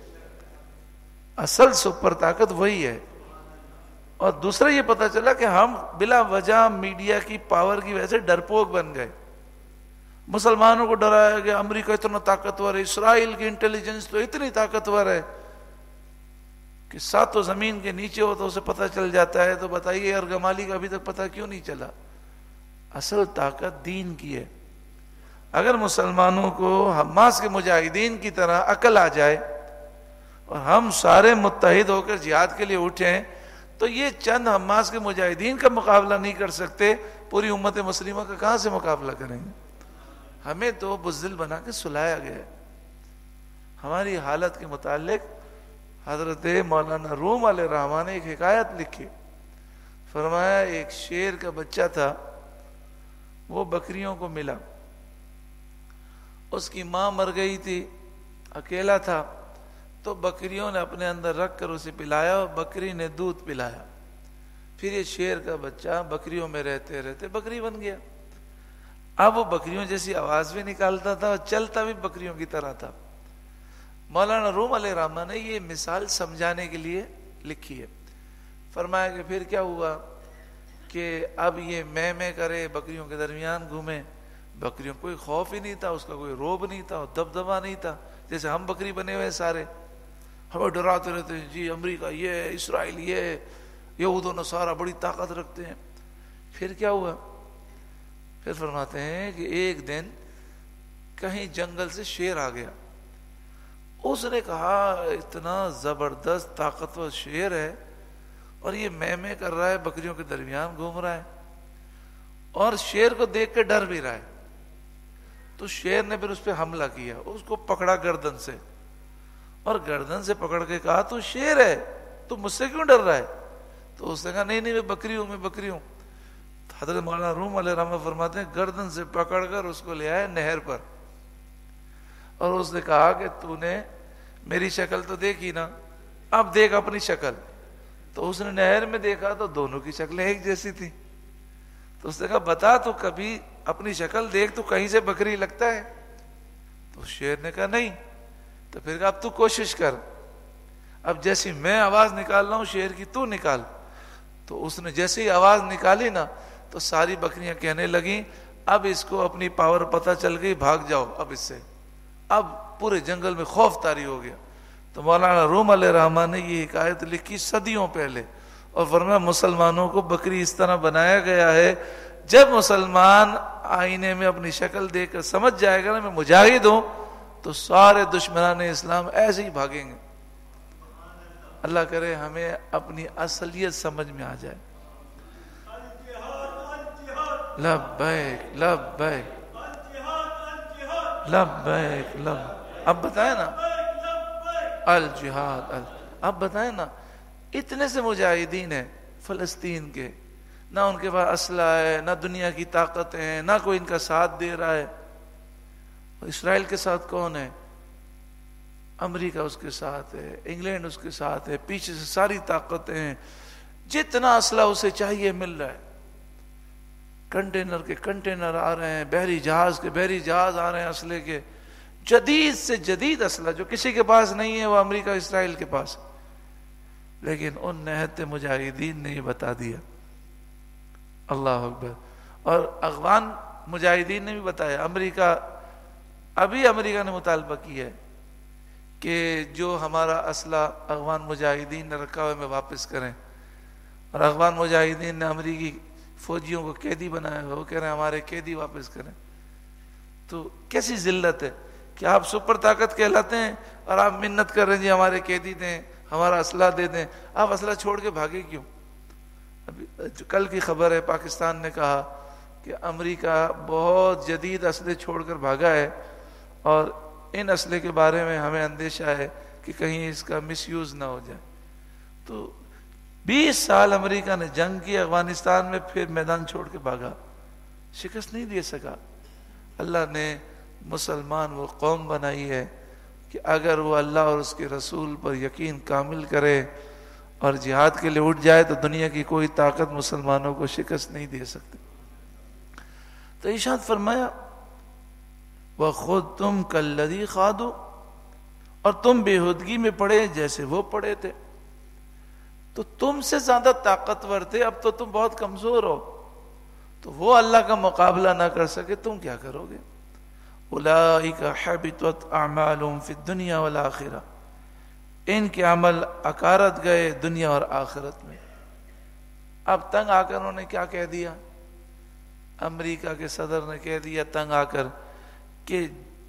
اصل سپر طاقت وہی ہے. اور دوسرا یہ پتہ چلا کہ ہم بلا وجہ میڈیا کی پاور کی وجہ سے ڈرپوک بن گئے. مسلمانوں کو ڈرایا گیا امریکہ اتنا طاقتور ہے، اسرائیل کی انٹیلیجنس تو اتنی طاقتور ہے کہ ساتوں زمین کے نیچے ہو تو اسے پتہ چل جاتا ہے. تو بتائیے ارغمالی کا ابھی تک پتہ کیوں نہیں چلا؟ اصل طاقت دین کی ہے. اگر مسلمانوں کو حماس کے مجاہدین کی طرح عقل آ جائے اور ہم سارے متحد ہو کر جہاد کے لیے اٹھیں تو یہ چند حماس کے مجاہدین کا مقابلہ نہیں کر سکتے، پوری امت مسلمہ کا کہاں سے مقابلہ کریں گے؟ ہمیں تو بزدل بنا کے سلایا گیا. ہماری حالت کے متعلق حضرت مولانا روم علیہ الرحمٰن نے ایک حکایت لکھی. فرمایا ایک شیر کا بچہ تھا، وہ بکریوں کو ملا، اس کی ماں مر گئی تھی، اکیلا تھا، تو بکریوں نے اپنے اندر رکھ کر اسے پلایا اور بکری نے دودھ پلایا. پھر یہ شیر کا بچہ بکریوں میں رہتے رہتے بکری بن گیا. اب وہ بکریوں جیسی آواز بھی نکالتا تھا اور چلتا بھی بکریوں کی طرح تھا. مولانا روم علیہ الرحمٰن نے یہ مثال سمجھانے کے لیے لکھی ہے. فرمایا کہ پھر کیا ہوا کہ اب یہ میں کرے، بکریوں کے درمیان گھومے، بکریوں کو کوئی خوف ہی نہیں تھا، اس کا کوئی روب نہیں تھا اور دبدبا نہیں تھا. جیسے ہم بکری بنے ہوئے سارے ہمیں ڈراتے رہتے ہیں، جی امریکہ یہ ہے، اسرائیل یہ ہے، یہود و نصارہ بڑی طاقت رکھتے ہیں. پھر کیا ہوا؟ پھر فرماتے ہیں کہ ایک دن کہیں جنگل سے شیر آ گیا. اس نے کہا اتنا زبردست طاقتور شیر ہے اور یہ میں کر رہا ہے، بکریوں کے درمیان گھوم رہا ہے اور شیر کو دیکھ کے ڈر بھی رہا ہے. تو شیر نے پھر اس پہ حملہ کیا، اس کو پکڑا گردن سے اور گردن سے پکڑ کے کہا تو شیر ہے، تو مجھ سے کیوں ڈر رہا ہے؟ تو اس نے کہا نہیں میں بکری ہوں، میں بکری ہوں. حضرت مولانا روم علیہ الرحمٰن فرماتے ہیں گردن سے پکڑ کر اس کو لے آئے نہر پر اور اس نے کہا کہ تو نے میری شکل تو دیکھی نا، اب دیکھ اپنی شکل. تو اس نے نہر میں دیکھا تو دونوں کی شکلیں ایک جیسی تھی. تو اس نے کہا بتا تو کبھی اپنی شکل دیکھ تو کہیں سے بکری لگتا ہے؟ تو شیر نے کہا نہیں. تو پھر کہا اب تو کوشش کر، اب جیسی میں آواز نکال رہا ہوں شیر کی تو نکال. تو اس نے جیسے ہی آواز نکالی نا تو ساری بکریاں کہنے لگیں اب اس کو اپنی پاور پتہ چل گئی، بھاگ جاؤ اب اس سے. اب پورے جنگل میں خوف طاری ہو گیا. تو مولانا روم علیہ الرحمٰن نے یہ حکایت لکھی صدیوں پہلے اور فرمایا مسلمانوں کو بکری اس طرح بنایا گیا ہے، جب مسلمان آئینے میں اپنی شکل دیکھ کر سمجھ جائے گا نا میں مجاہد ہوں تو سارے دشمنان اسلام ایسے ہی بھاگیں گے. اللہ کرے ہمیں اپنی اصلیت سمجھ میں آ جائے. لبیک لبیک لبیک لبیک. اب بتائیں نا الجہاد اب بتائیں نا اتنے سے مجاہدین ہیں فلسطین کے، نہ ان کے پاس اسلحہ ہے، نہ دنیا کی طاقتیں ہیں، نہ کوئی ان کا ساتھ دے رہا ہے. اسرائیل کے ساتھ کون ہے؟ امریکہ اس کے ساتھ ہے، انگلینڈ اس کے ساتھ ہے، پیچھے سے ساری طاقتیں ہیں، جتنا اسلحہ اسے چاہیے مل رہا ہے. کنٹینر کے کنٹینر آ رہے ہیں، بحری جہاز کے بحری جہاز آ رہے ہیں اسلحے کے، جدید سے جدید اسلحہ جو کسی کے پاس نہیں ہے وہ امریکہ اسرائیل کے پاس. لیکن ان نہتے مجاہدین نے یہ بتا دیا. اللہ اکبر. اور افغان مجاہدین نے بھی بتایا. امریکہ نے مطالبہ کیا ہے کہ جو ہمارا اسلحہ افغان مجاہدین نے رکھا ہوا ہے میں واپس کریں. اور افغان مجاہدین نے امریکی فوجیوں کو قیدی بنایا ہوا، وہ کہہ رہے ہیں ہمارے قیدی واپس کریں. تو کیسی ذلت ہے کہ آپ سپر طاقت کہلاتے ہیں اور آپ منت کر رہے ہیں جی ہمارے قیدی دیں، ہمارا اسلحہ دے دیں. آپ اسلحہ چھوڑ کے بھاگے کیوں؟ ابھی کل کی خبر ہے پاکستان نے کہا کہ امریکہ بہت جدید اسلحے چھوڑ کر بھاگا ہے اور ان اسلحے کے بارے میں ہمیں اندیشہ ہے کہ کہ کہیں اس کا مس یوز نہ ہو جائے. تو 20 سال امریکہ نے جنگ کی افغانستان میں، پھر میدان چھوڑ کے بھاگا، شکست نہیں دے سکا. اللہ نے مسلمان وہ قوم بنائی ہے کہ اگر وہ اللہ اور اس کے رسول پر یقین کامل کرے اور جہاد کے لیے اٹھ جائے تو دنیا کی کوئی طاقت مسلمانوں کو شکست نہیں دے سکتی. تو ارشاد فرمایا وَخُذْتُمْ كَالَّذِي خَاضُوا، اور تم بےہودگی میں پڑے جیسے وہ پڑے تھے. تو تم سے زیادہ طاقتور تھے، اب تو تم بہت کمزور ہو، تو وہ اللہ کا مقابلہ نہ کر سکے، تم کیا کرو گے؟ اولئک حبطت اعمالهم فی الدنیا والآخرہ، ان کے عمل اکارت گئے دنیا اور آخرت میں. اب تنگ آ کر انہوں نے کیا کہہ دیا؟ امریکہ کے صدر نے کہہ دیا تنگ آ کر کہ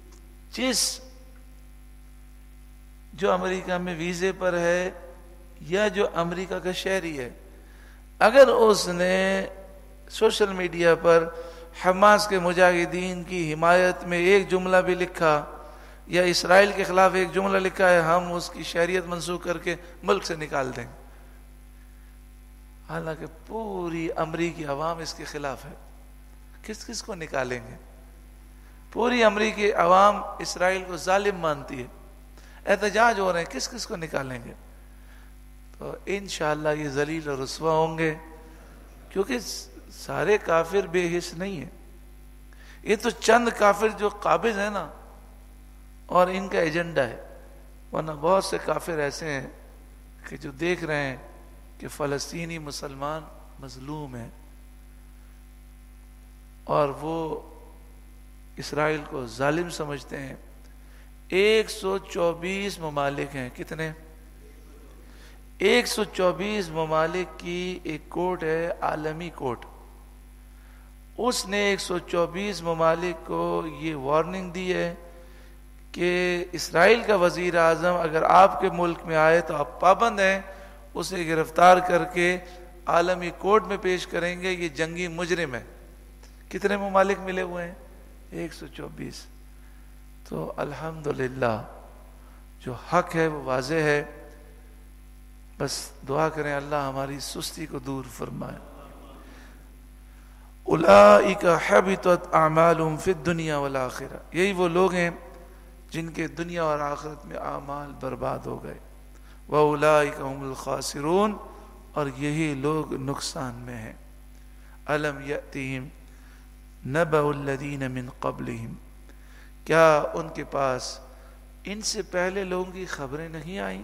جو امریکہ میں ویزے پر ہے یا جو امریکہ کا شہری ہے، اگر اس نے سوشل میڈیا پر حماس کے مجاہدین کی حمایت میں ایک جملہ بھی لکھا یا اسرائیل کے خلاف ایک جملہ لکھا ہے، ہم اس کی شہریت منسوخ کر کے ملک سے نکال دیں گے. حالانکہ پوری امریکی عوام اس کے خلاف ہے. کس کس کو نکالیں گے؟ پوری امریکی عوام اسرائیل کو ظالم مانتی ہے، احتجاج ہو رہے ہیں، کس کس کو نکالیں گے؟ تو انشاءاللہ یہ ذلیل اور رسوا ہوں گے، کیونکہ سارے کافر بے حس نہیں ہیں. یہ تو چند کافر جو قابض ہیں نا، اور ان کا ایجنڈا ہے. ورنہ بہت سے کافر ایسے ہیں کہ جو دیکھ رہے ہیں کہ فلسطینی مسلمان مظلوم ہیں اور وہ اسرائیل کو ظالم سمجھتے ہیں. 124 ممالک ہیں. کتنے؟ 124 ممالک کی ایک کورٹ ہے، عالمی کورٹ. اس نے 124 ممالک کو یہ وارننگ دی ہے کہ اسرائیل کا وزیر اعظم اگر آپ کے ملک میں آئے تو آپ پابند ہیں، اسے گرفتار کر کے عالمی کورٹ میں پیش کریں گے، یہ جنگی مجرم ہے. کتنے ممالک ملے ہوئے ہیں؟ 124. تو الحمدللہ جو حق ہے وہ واضح ہے. بس دعا کریں اللہ ہماری سستی کو دور فرمائے. اولئک حبطت اعمالهم فی الدنیا والآخرہ، یہی وہ لوگ ہیں جن کے دنیا اور آخرت میں اعمال برباد ہو گئے. واولئک هم الخاسرون، اور یہی لوگ نقصان میں ہیں. الم یأتہم نبأ الذین من قبلہم، کیا ان کے پاس ان سے پہلے لوگوں کی خبریں نہیں آئیں؟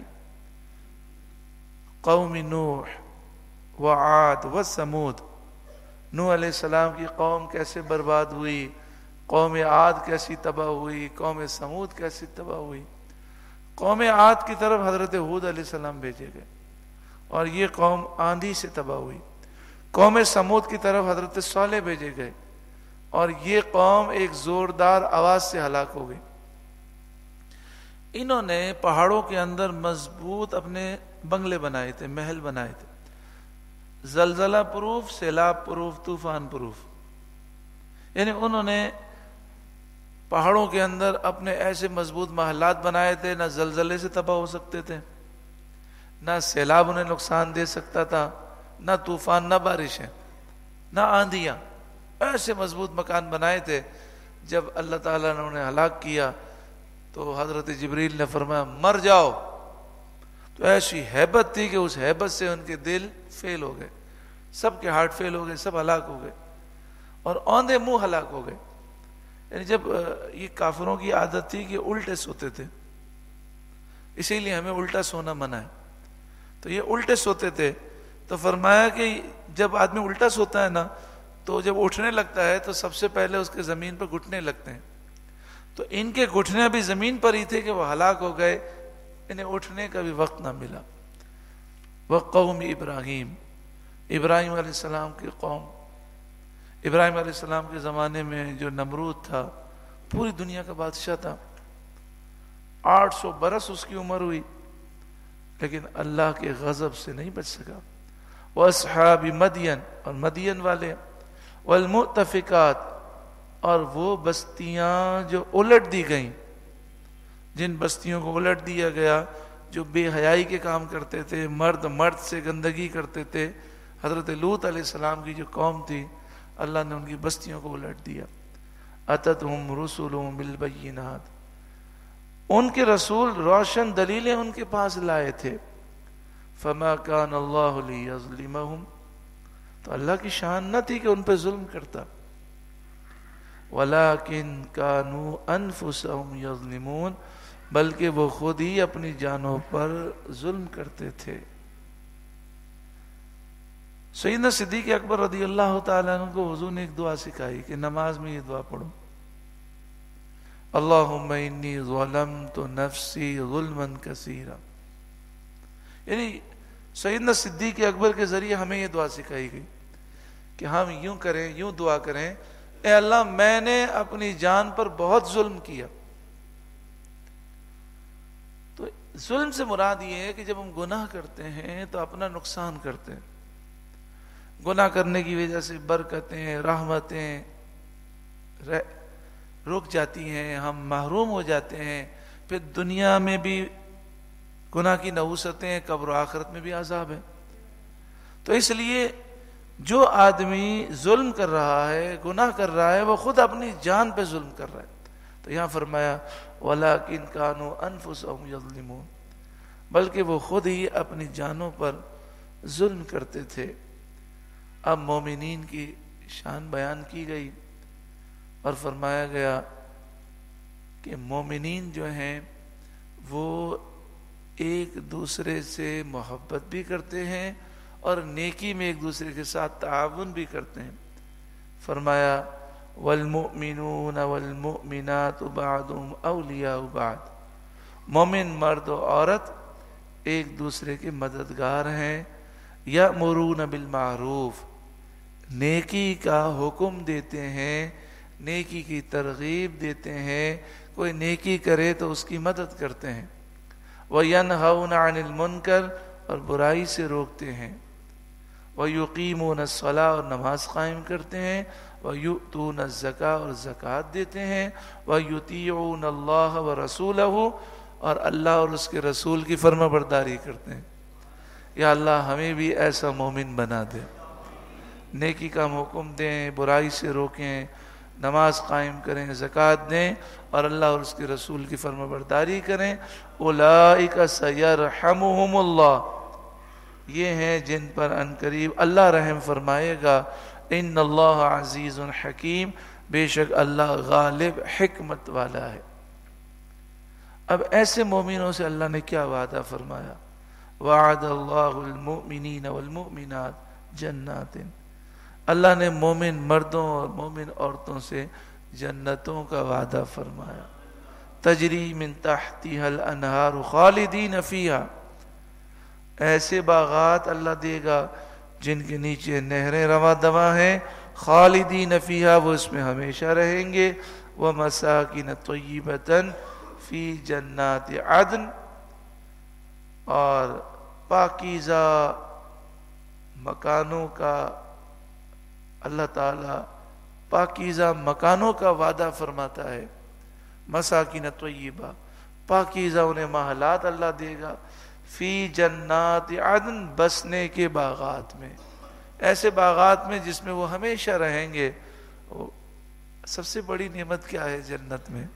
قوم نوح وعاد وثمود، نوح علیہ السلام کی قوم کیسے برباد ہوئی، قوم عاد کیسی تباہ ہوئی، قوم سمود کیسی تباہ ہوئی. قوم عاد کی طرف حضرت ہود علیہ السلام بھیجے گئے اور یہ قوم آندھی سے تباہ ہوئی. قوم سمود کی طرف حضرت صالح بھیجے گئے اور یہ قوم ایک زوردار آواز سے ہلاک ہو گئی. انہوں نے پہاڑوں کے اندر مضبوط اپنے بنگلے بنائے تھے، محل بنائے تھے، زلزلہ پروف، سیلاب پروف، طوفان پروف. یعنی انہوں نے پہاڑوں کے اندر اپنے ایسے مضبوط محلات بنائے تھے، نہ زلزلے سے تباہ ہو سکتے تھے، نہ سیلاب انہیں نقصان دے سکتا تھا، نہ طوفان، نہ بارشیں، نہ آندھیاں. ایسے مضبوط مکان بنائے تھے. جب اللہ تعالیٰ نے انہیں ہلاک کیا تو حضرت جبریل نے فرمایا مر جاؤ. تو ایسی ہیبت تھی کہ اس ہیبت سے ان کے دل فیل ہو گئے، سب کے ہارٹ فیل ہو گئے، سب ہلاک ہو گئے اور اوندے منہ ہلاک ہو گئے. یعنی جب یہ کافروں کی عادت تھی کہ الٹے سوتے تھے، اسی لیے ہمیں الٹا سونا منع ہے. تو یہ الٹے سوتے تھے، تو فرمایا کہ جب آدمی الٹا سوتا ہے نا تو جب اٹھنے لگتا ہے تو سب سے پہلے اس کے زمین پر گھٹنے لگتے ہیں. تو ان کے گھٹنے بھی زمین پر ہی تھے کہ وہ ہلاک ہو گئے، انہیں اٹھنے کا بھی وقت نہ ملا. وقوم ابراہیم، ابراہیم علیہ السلام کی قوم. ابراہیم علیہ السلام کے زمانے میں جو نمرود تھا پوری دنیا کا بادشاہ تھا، 800 برس اس کی عمر ہوئی لیکن اللہ کے غضب سے نہیں بچ سکا. واصحاب مدین، اور مدین والے، والمؤتفقات، اور وہ بستیاں جو الٹ دی گئیں، جن بستیوں کو الٹ دیا گیا جو بے حیائی کے کام کرتے تھے، مرد سے گندگی کرتے تھے، حضرت لوط علیہ السلام کی جو قوم تھی، اللہ نے ان کی بستیوں کو الٹ دیا. اتتہم رسلہم بالبینات، ان کے رسول روشن دلیلیں ان کے پاس لائے تھے. فما کان اللہ لیظلمہم، تو اللہ کی شان نہ تھی کہ ان پہ ظلم کرتا. ولیکن کانوا انفسہم یظلمون، بلکہ وہ خود ہی اپنی جانوں پر ظلم کرتے تھے. سیدنا صدیق اکبر رضی اللہ تعالیٰ عنہ کو حضور نے ایک دعا سکھائی کہ نماز میں یہ دعا پڑھو، اللہم انی ظلمت نفسی ظلما کثیرا. یعنی سیدنا صدیق اکبر کے ذریعے ہمیں یہ دعا سکھائی گئی کہ ہم یوں کریں، یوں دعا کریں، اے اللہ میں نے اپنی جان پر بہت ظلم کیا. تو ظلم سے مراد یہ ہے کہ جب ہم گناہ کرتے ہیں تو اپنا نقصان کرتے ہیں. گناہ کرنے کی وجہ سے برکتیں، رحمتیں رک جاتی ہیں، ہم محروم ہو جاتے ہیں. پھر دنیا میں بھی گناہ کی نحوستیں، قبر و آخرت میں بھی عذاب ہے. تو اس لیے جو آدمی ظلم کر رہا ہے، گناہ کر رہا ہے، وہ خود اپنی جان پہ ظلم کر رہا ہے. تو یہاں فرمایا وَلَٰكِنْ كَانُوا أَنفُسَهُمْ يَظْلِمُونَ، بلکہ وہ خود ہی اپنی جانوں پر ظلم کرتے تھے. اب مومنین کی شان بیان کی گئی اور فرمایا گیا کہ مومنین جو ہیں وہ ایک دوسرے سے محبت بھی کرتے ہیں اور نیکی میں ایک دوسرے کے ساتھ تعاون بھی کرتے ہیں. فرمایا والمؤمنون والمؤمنات بعضهم اولیاء بعض، مومن مرد و عورت ایک دوسرے کے مددگار ہیں. یأمرون بالمعروف، نیکی کا حکم دیتے ہیں، نیکی کی ترغیب دیتے ہیں. کوئی نیکی کرے تو اس کی مدد کرتے ہیں. وَيَنْهَوْنَ عَنِ الْمُنْكَرِ، اور برائی سے روکتے ہیں. وَيُقِيمُونَ الصَّلَاةَ، اور نماز قائم کرتے ہیں. وَيُؤْتُونَ الزَّكَاةَ، اور زکوٰۃ دیتے ہیں. وَيُطِيعُونَ اللَّهَ وَرَسُولَهُ، اور اللہ اور اس کے رسول کی فرما برداری کرتے ہیں. یا اللہ ہمیں بھی ایسا مومن بنا دے. نیکی کا حکم دیں، برائی سے روکیں، نماز قائم کریں، زکوٰۃ دیں اور اللہ اور اس کے رسول کی فرما برداری کریں. اولئک سیرحمہم اللہ، یہ ہیں جن پر ان قریب اللہ رحم فرمائے گا. ان اللہ عزیز حکیم، بے شک اللہ غالب حکمت والا ہے. اب ایسے مومنوں سے اللہ نے کیا وعدہ فرمایا؟ وعد اللہ المؤمنین والمؤمنات جنات، اللہ نے مومن مردوں اور مومن عورتوں سے جنتوں کا وعدہ فرمایا. تجری من تحتها الانہار خالدین فیہا، ایسے باغات اللہ دے گا جن کے نیچے نہریں رواں دواں ہیں. خالدین فیہا، وہ اس میں ہمیشہ رہیں گے. ومساکن طیبۃ فی جنات عدن، اور پاکیزہ مکانوں کا اللہ تعالی پاکیزہ مکانوں کا وعدہ فرماتا ہے. مساکن طیبہ، پاکیزہ انہیں محلات اللہ دے گا. فی جنات عدن، بسنے کے باغات میں، ایسے باغات میں جس میں وہ ہمیشہ رہیں گے. سب سے بڑی نعمت کیا ہے جنت میں؟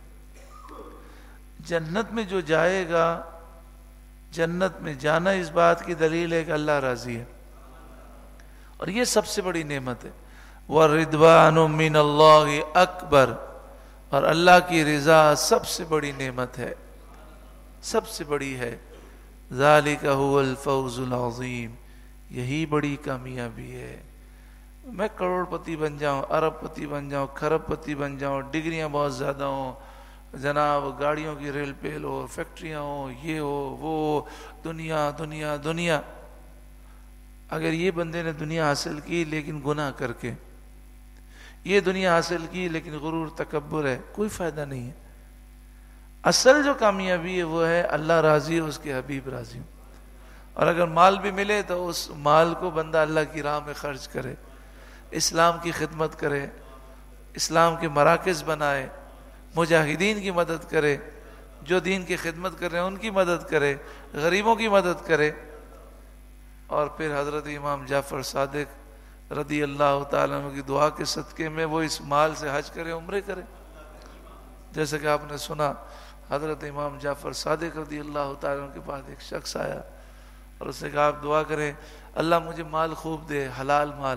جنت میں جو جائے گا، جنت میں جانا اس بات کی دلیل ہے کہ اللہ راضی ہے، اور یہ سب سے بڑی نعمت ہے. وَالرِّضْوَانُ مِنَ اللَّهِ أَكْبَرُ، اور اللہ کی رضا سب سے بڑی نعمت ہے، سب سے بڑی ہے. ذَلِكَ هُوَ الْفَوْزُ الْعَظِيمُ، یہی بڑی کامیابی ہے. میں کروڑ پتی بن جاؤں، ارب پتی بن جاؤں، کھرب پتی بن جاؤں، ڈگریاں بہت زیادہ ہوں، جناب گاڑیوں کی ریل پیل ہو، فیکٹریاں ہوں، یہ ہو وہ، دنیا دنیا دنیا. اگر یہ بندے نے دنیا حاصل کی لیکن گناہ کر کے، یہ دنیا حاصل کی لیکن غرور تکبر ہے، کوئی فائدہ نہیں ہے. اصل جو کامیابی ہے وہ ہے اللہ راضی ہو، اس کے حبیب راضی ہو. اور اگر مال بھی ملے تو اس مال کو بندہ اللہ کی راہ میں خرچ کرے، اسلام کی خدمت کرے، اسلام کے مراکز بنائے، مجاہدین کی مدد کرے. جو دین کی خدمت کر رہے ہیں ان کی مدد کرے، غریبوں کی مدد کرے. اور پھر حضرت امام جعفر صادق رضی اللہ تعالیٰ عنہ کی دعا کے صدقے میں وہ اس مال سے حج کرے، عمرے کرے. جیسے کہ آپ نے سنا حضرت امام جعفر صادق رضی اللہ تعالیٰ عنہ کے پاس ایک شخص آیا اور اس نے کہا آپ دعا کریں اللہ مجھے مال خوب دے، حلال مال،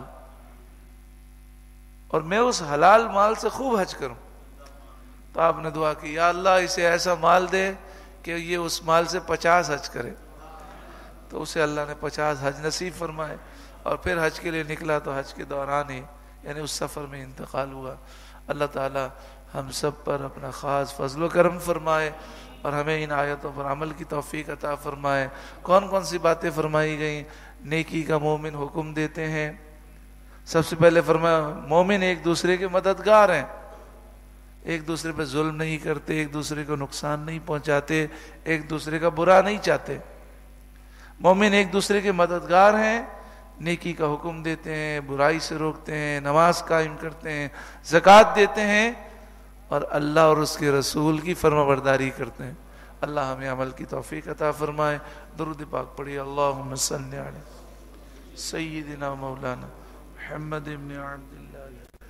اور میں اس حلال مال سے خوب حج کروں. تو آپ نے دعا کی یا اللہ اسے ایسا مال دے کہ یہ اس مال سے 50 حج کرے. تو اسے اللہ نے 50 حج نصیب فرمائے اور پھر حج کے لیے نکلا تو حج کے دوران ہی یعنی اس سفر میں انتقال ہوا. اللہ تعالی ہم سب پر اپنا خاص فضل و کرم فرمائے اور ہمیں ان آیتوں پر عمل کی توفیق عطا فرمائے. کون کون سی باتیں فرمائی گئیں؟ نیکی کا مومن حکم دیتے ہیں. سب سے پہلے فرمایا مومن ایک دوسرے کے مددگار ہیں، ایک دوسرے پہ ظلم نہیں کرتے، ایک دوسرے کو نقصان نہیں پہنچاتے، ایک دوسرے کا برا نہیں چاہتے. مومن ایک دوسرے کے مددگار ہیں، نیکی کا حکم دیتے ہیں، برائی سے روکتے ہیں، نماز قائم کرتے ہیں، زکوٰۃ دیتے ہیں اور اللہ اور اس کے رسول کی فرمانبرداری کرتے ہیں. اللہ ہمیں عمل کی توفیق عطا فرمائے. درود پاک پڑھیے. اللہم صلی علی سیدنا مولانا محمد بن عبد اللہ.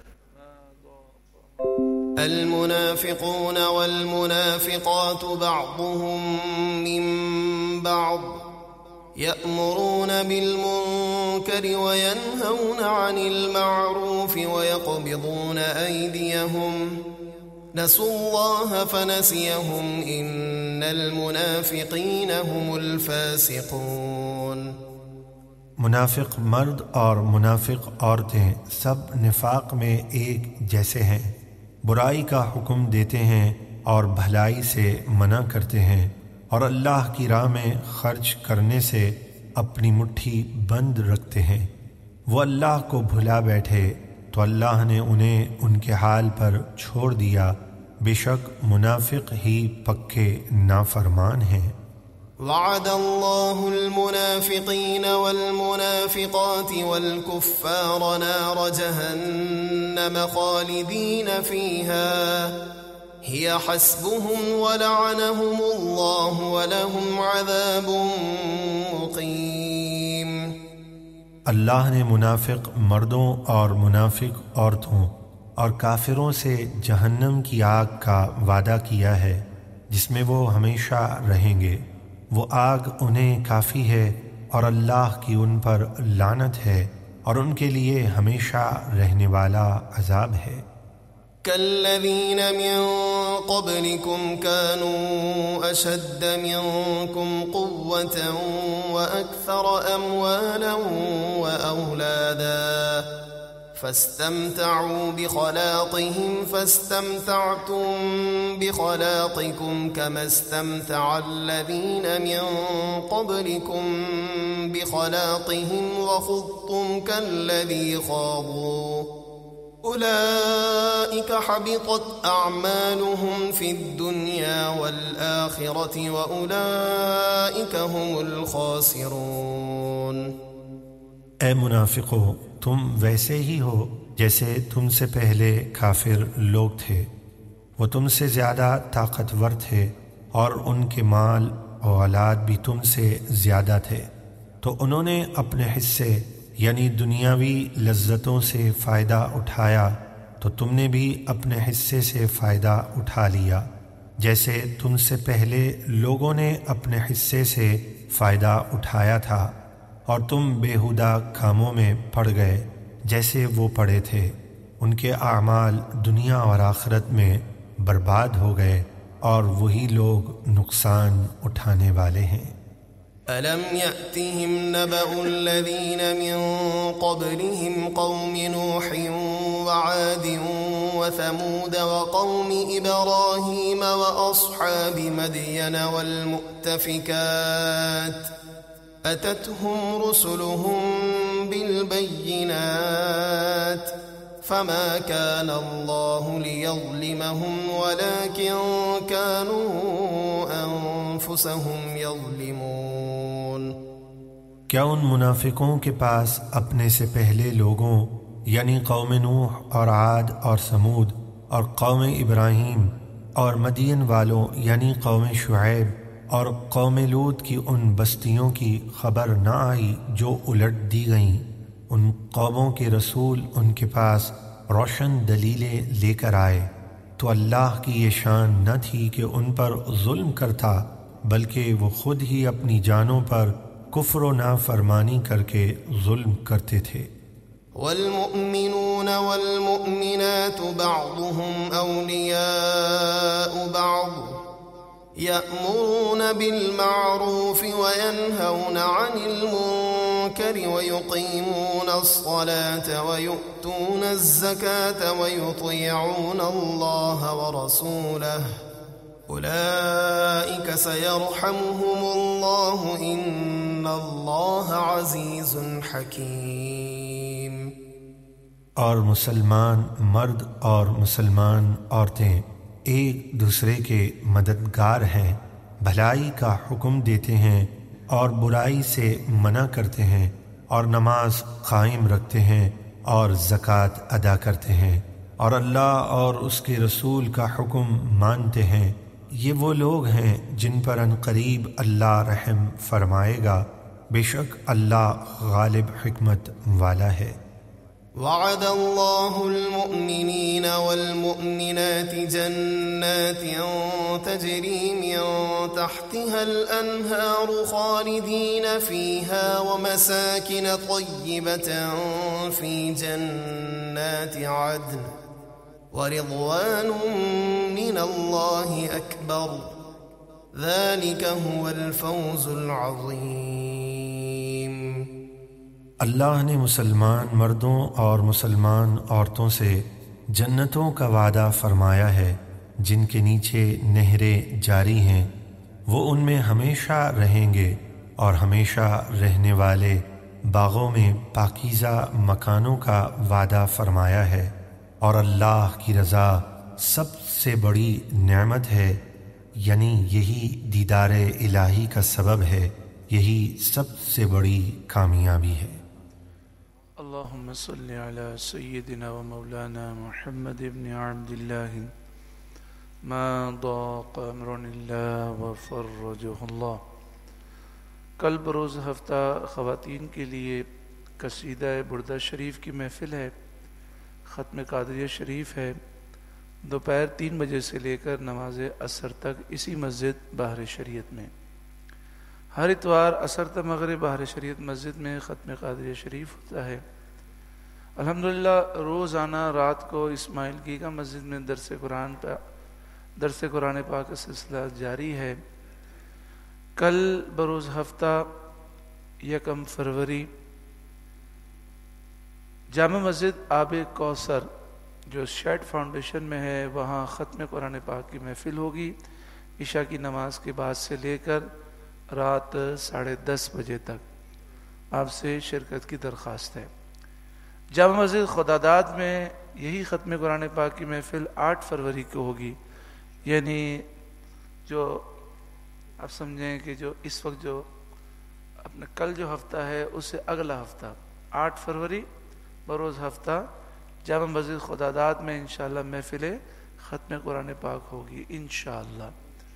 المنافقون والمنافقات بعضهم من بعض يأمرون بالمنكر وينهون عن المعروف ويقبضون أيديهم نسوا الله فنسيهم إن المنافقين هم الفاسقون. منافق مرد اور منافق عورتیں سب نفاق میں ایک جیسے ہیں، برائی کا حکم دیتے ہیں اور بھلائی سے منع کرتے ہیں اور اللہ کی راہ میں خرچ کرنے سے اپنی مٹھی بند رکھتے ہیں. وہ اللہ کو بھلا بیٹھے تو اللہ نے انہیں ان کے حال پر چھوڑ دیا. بے شک منافق ہی پکے نافرمان ہیں. وعد الله المنافقين والمنافقات والكفار نار جهنم خالدين فيها هي حسبهم ولعنهم الله ولهم عذاب مقيم. اللہ نے منافق مردوں اور منافق عورتوں اور کافروں سے جہنم کی آگ کا وعدہ کیا ہے جس میں وہ ہمیشہ رہیں گے. وہ آگ انہیں کافی ہے اور اللہ کی ان پر لعنت ہے اور ان کے لیے ہمیشہ رہنے والا عذاب ہے. كالذين من قبلكم كانوا أشد منكم قوة وأكثر أموالا وأولادا فاستمتعوا بخلاقهم فاستمتعتم بخلاقكم كما استمتع الذين من قبلكم بخلاقهم وخضتم كالذي خاضوا أولئك حبطت أعمالهم في الدنيا والآخرة وأولئك هم الخاسرون. اے منافقو، تم ویسے ہی ہو جیسے تم سے پہلے کافر لوگ تھے. وہ تم سے زیادہ طاقتور تھے اور ان کے مال و اولاد بھی تم سے زیادہ تھے، تو انہوں نے اپنے حصے یعنی دنیاوی لذتوں سے فائدہ اٹھایا تو تم نے بھی اپنے حصے سے فائدہ اٹھا لیا جیسے تم سے پہلے لوگوں نے اپنے حصے سے فائدہ اٹھایا تھا، اور تم بیہودہ کاموں میں پڑ گئے جیسے وہ پڑے تھے. ان کے اعمال دنیا اور آخرت میں برباد ہو گئے اور وہی لوگ نقصان اٹھانے والے ہیں. أَلَمْ يَأْتِهِمْ نَبَأُ الَّذِينَ مِنْ قَبْلِهِمْ قَوْمِ نُوحٍ وَعَادٍ وَثَمُودَ وَقَوْمِ إِبْرَاهِيمَ وَأَصْحَابِ مَدْيَنَ وَالْمُؤْتَفِكَاتِ أَتَتْهُمْ رُسُلُهُم بِالْبَيِّنَاتِ فَمَا كَانَ اللَّهُ لِيَظْلِمَهُمْ وَلَكِنْ كَانُوا أَنفُسَهُمْ يَظْلِمُونَ. کیا ان منافقوں کے پاس اپنے سے پہلے لوگوں یعنی قوم نوح اور عاد اور سمود اور قوم ابراہیم اور مدین والوں یعنی قوم شعیب اور قوم لوط کی ان بستیوں کی خبر نہ آئی جو الٹ دی گئیں۔ ان قوموں کے رسول ان کے پاس روشن دلیلیں لے کر آئے تو اللہ کی یہ شان نہ تھی کہ ان پر ظلم کرتا، بلکہ وہ خود ہی اپنی جانوں پر کفر و نافرمانی کر کے ظلم کرتے تھے۔ والمؤمنون والمؤمنات بعضهم أولياء بعض يأمرون بالمعروف وينهون عن المنكر ويقيمون الصلاة ويؤتون الزكاة ويطيعون الله ورسوله أولئك سيرحمهم الله إن الله عزيز حكيم۔ اور مسلمان مرد اور مسلمان عورتیں ایک دوسرے کے مددگار ہیں، بھلائی کا حکم دیتے ہیں اور برائی سے منع کرتے ہیں، اور نماز قائم رکھتے ہیں اور زکوٰۃ ادا کرتے ہیں، اور اللہ اور اس کے رسول کا حکم مانتے ہیں۔ یہ وہ لوگ ہیں جن پر عنقریب اللہ رحم فرمائے گا، بے شک اللہ غالب حکمت والا ہے۔ وعد الله المؤمنين والمؤمنات جنات تجري من تحتها الأنهار خالدين فيها ومساكن طيبة في جنات عدن ورضوان من الله أكبر ذلك هو الفوز العظيم۔ اللہ نے مسلمان مردوں اور مسلمان عورتوں سے جنتوں کا وعدہ فرمایا ہے جن کے نیچے نہریں جاری ہیں، وہ ان میں ہمیشہ رہیں گے، اور ہمیشہ رہنے والے باغوں میں پاکیزہ مکانوں کا وعدہ فرمایا ہے، اور اللہ کی رضا سب سے بڑی نعمت ہے، یعنی یہی دیدار الہی کا سبب ہے، یہی سب سے بڑی کامیابی ہے۔ اللهم صل على سيدنا ومولانا محمد بن عبد الله ما ضاق امر الله وفرجه الله۔ کل بروز ہفتہ خواتین کے لیے قصیدہ بردہ شریف کی محفل ہے، ختم قادریہ شریف ہے، دوپہر 3 بجے سے لے کر نماز عصر تک اسی مسجد بحر شریعت میں۔ ہر اتوار عصر تا مغرب بحر شریعت مسجد میں ختم قادریہ شریف ہوتا ہے۔ الحمدللہ روزانہ رات کو اسماعیل کی کا مسجد میں درس قرآن پاک کا سلسلہ جاری ہے۔ کل بروز ہفتہ 1 فروری جامع مسجد آب کوثر جو شیڈ فاؤنڈیشن میں ہے وہاں ختم قرآن پاک کی محفل ہوگی، عشاء کی نماز کے بعد سے لے کر رات 10:30 بجے تک۔ آپ سے شرکت کی درخواست ہے۔ جامع مسجد خداداد میں یہی ختم قرآن پاک کی محفل 8 فروری کو ہوگی، یعنی جو آپ سمجھیں کہ جو اس وقت جو اپنا کل جو ہفتہ ہے اس سے اگلا ہفتہ 8 فروری بروز ہفتہ جامع مسجد خداداد میں انشاءاللہ محفل ختم قرآن پاک ہوگی انشاءاللہ۔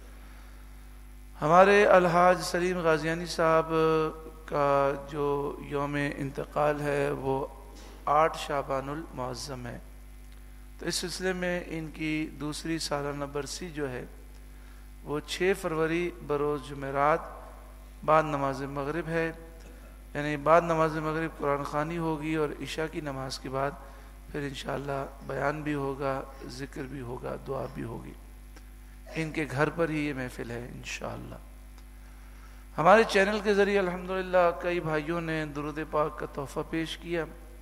ہمارے الحاج سلیم غازیانی صاحب کا جو یوم انتقال ہے وہ 8 شعبان المعظم ہے، تو اس سلسلے میں ان کی دوسری سالانہ برسی جو ہے وہ 6 فروری بروز جمعرات بعد نماز مغرب ہے، یعنی بعد نماز مغرب قرآن خوانی ہوگی اور عشاء کی نماز کے بعد پھر انشاءاللہ بیان بھی ہوگا، ذکر بھی ہوگا، دعا بھی ہوگی۔ ان کے گھر پر ہی یہ محفل ہے انشاءاللہ۔ ہمارے چینل کے ذریعے الحمدللہ کئی بھائیوں نے درود پاک کا تحفہ پیش کیا،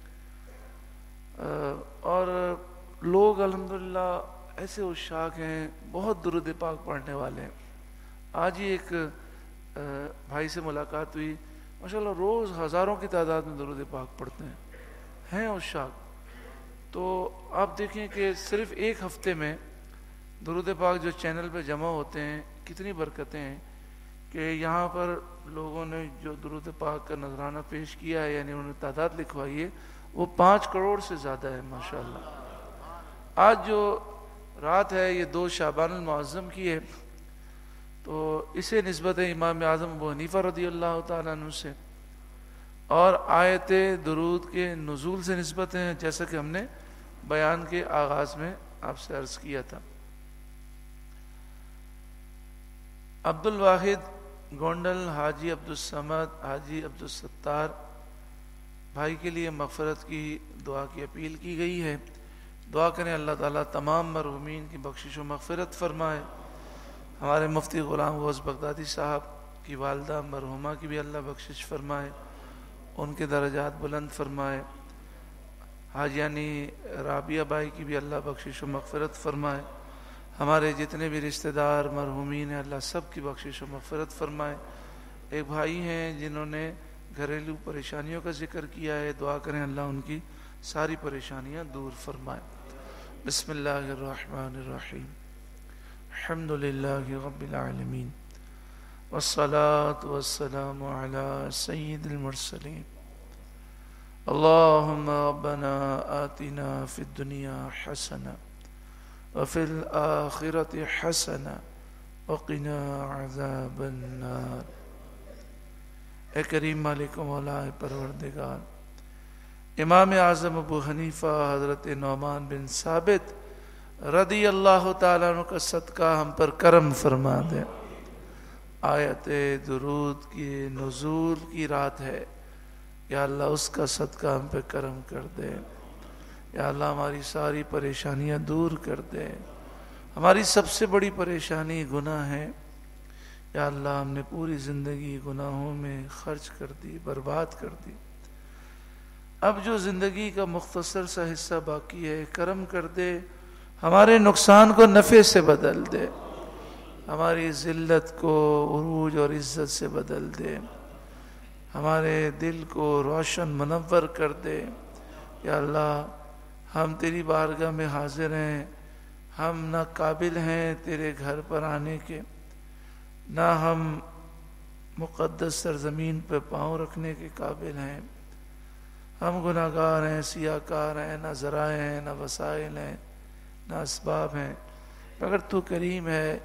اور لوگ الحمدللہ ایسے عشاق ہیں، بہت درود پاک پڑھنے والے ہیں۔ آج ہی ایک بھائی سے ملاقات ہوئی، ماشاءاللہ روز ہزاروں کی تعداد میں درود پاک پڑھتے ہیں عشاق۔ تو آپ دیکھیں کہ صرف ایک ہفتے میں درود پاک جو چینل پہ جمع ہوتے ہیں کتنی برکتیں ہیں، کہ یہاں پر لوگوں نے جو درود پاک کا نذرانہ پیش کیا ہے، یعنی انہوں نے تعداد لکھوائی ہے، وہ 5 کروڑ سے زیادہ ہے ماشاءاللہ۔ آج جو رات ہے یہ 2 شعبان المعظم کی ہے، تو اسے نسبت ہے امام اعظم ابو حنیفہ رضی اللہ تعالیٰ عنہ سے، اور آیت درود کے نزول سے نسبت ہے، جیسا کہ ہم نے بیان کے آغاز میں آپ سے عرض کیا تھا۔ عبد الواحد گونڈل، حاجی عبدالصمد، حاجی عبدالستار بھائی کے لیے مغفرت کی دعا کی اپیل کی گئی ہے۔ دعا کریں اللہ تعالیٰ تمام مرحومین کی بخشش و مغفرت فرمائے۔ ہمارے مفتی غلام غوث بغدادی صاحب کی والدہ مرحومہ کی بھی اللہ بخشش فرمائے، ان کے درجات بلند فرمائے۔ حاجیانی رابعہ بھائی کی بھی اللہ بخشش و مغفرت فرمائے۔ ہمارے جتنے بھی رشتہ دار مرحومین ہیں اللہ سب کی بخشش و مغفرت فرمائے۔ ایک بھائی ہیں جنہوں نے گھریلو پریشانیوں کا ذکر کیا ہے، دعا کریں اللہ ان کی ساری پریشانیاں دور فرمائے۔ بسم اللہ الرحمن الرحیم، الحمد للہ رب العالمین، والصلاة والسلام علی سید المرسلین۔ اللہم ربنا آتنا فی الدنیا حسنہ وفی الآخرۃ حسنہ وقنا عذاب النار۔ اے کریم مالک و مولا پروردگار، امام اعظم ابو حنیفہ حضرت نعمان بن ثابت رضی اللہ تعالیٰ عنہ کا صدقہ ہم پر کرم فرما دے۔ آیت درود کی نزول کی رات ہے، یا اللہ اس کا صدقہ ہم پہ کرم کر دے۔ یا اللہ ہماری ساری پریشانیاں دور کر دے۔ ہماری سب سے بڑی پریشانی گناہ ہے، یا اللہ ہم نے پوری زندگی گناہوں میں خرچ کر دی، برباد کر دی۔ اب جو زندگی کا مختصر سا حصہ باقی ہے، کرم کر دے، ہمارے نقصان کو نفع سے بدل دے، ہماری ذلت کو عروج اور عزت سے بدل دے، ہمارے دل کو روشن منور کر دے۔ یا اللہ ہم تیری بارگاہ میں حاضر ہیں، ہم نہ قابل ہیں تیرے گھر پر آنے کے، نہ ہم مقدس سرزمین پہ پاؤں رکھنے کے قابل ہیں۔ ہم گناہ گار ہیں، سیاہ کار ہیں، نہ ذرائع ہیں، نہ وسائل ہیں، نہ اسباب ہیں، مگر تو کریم ہے۔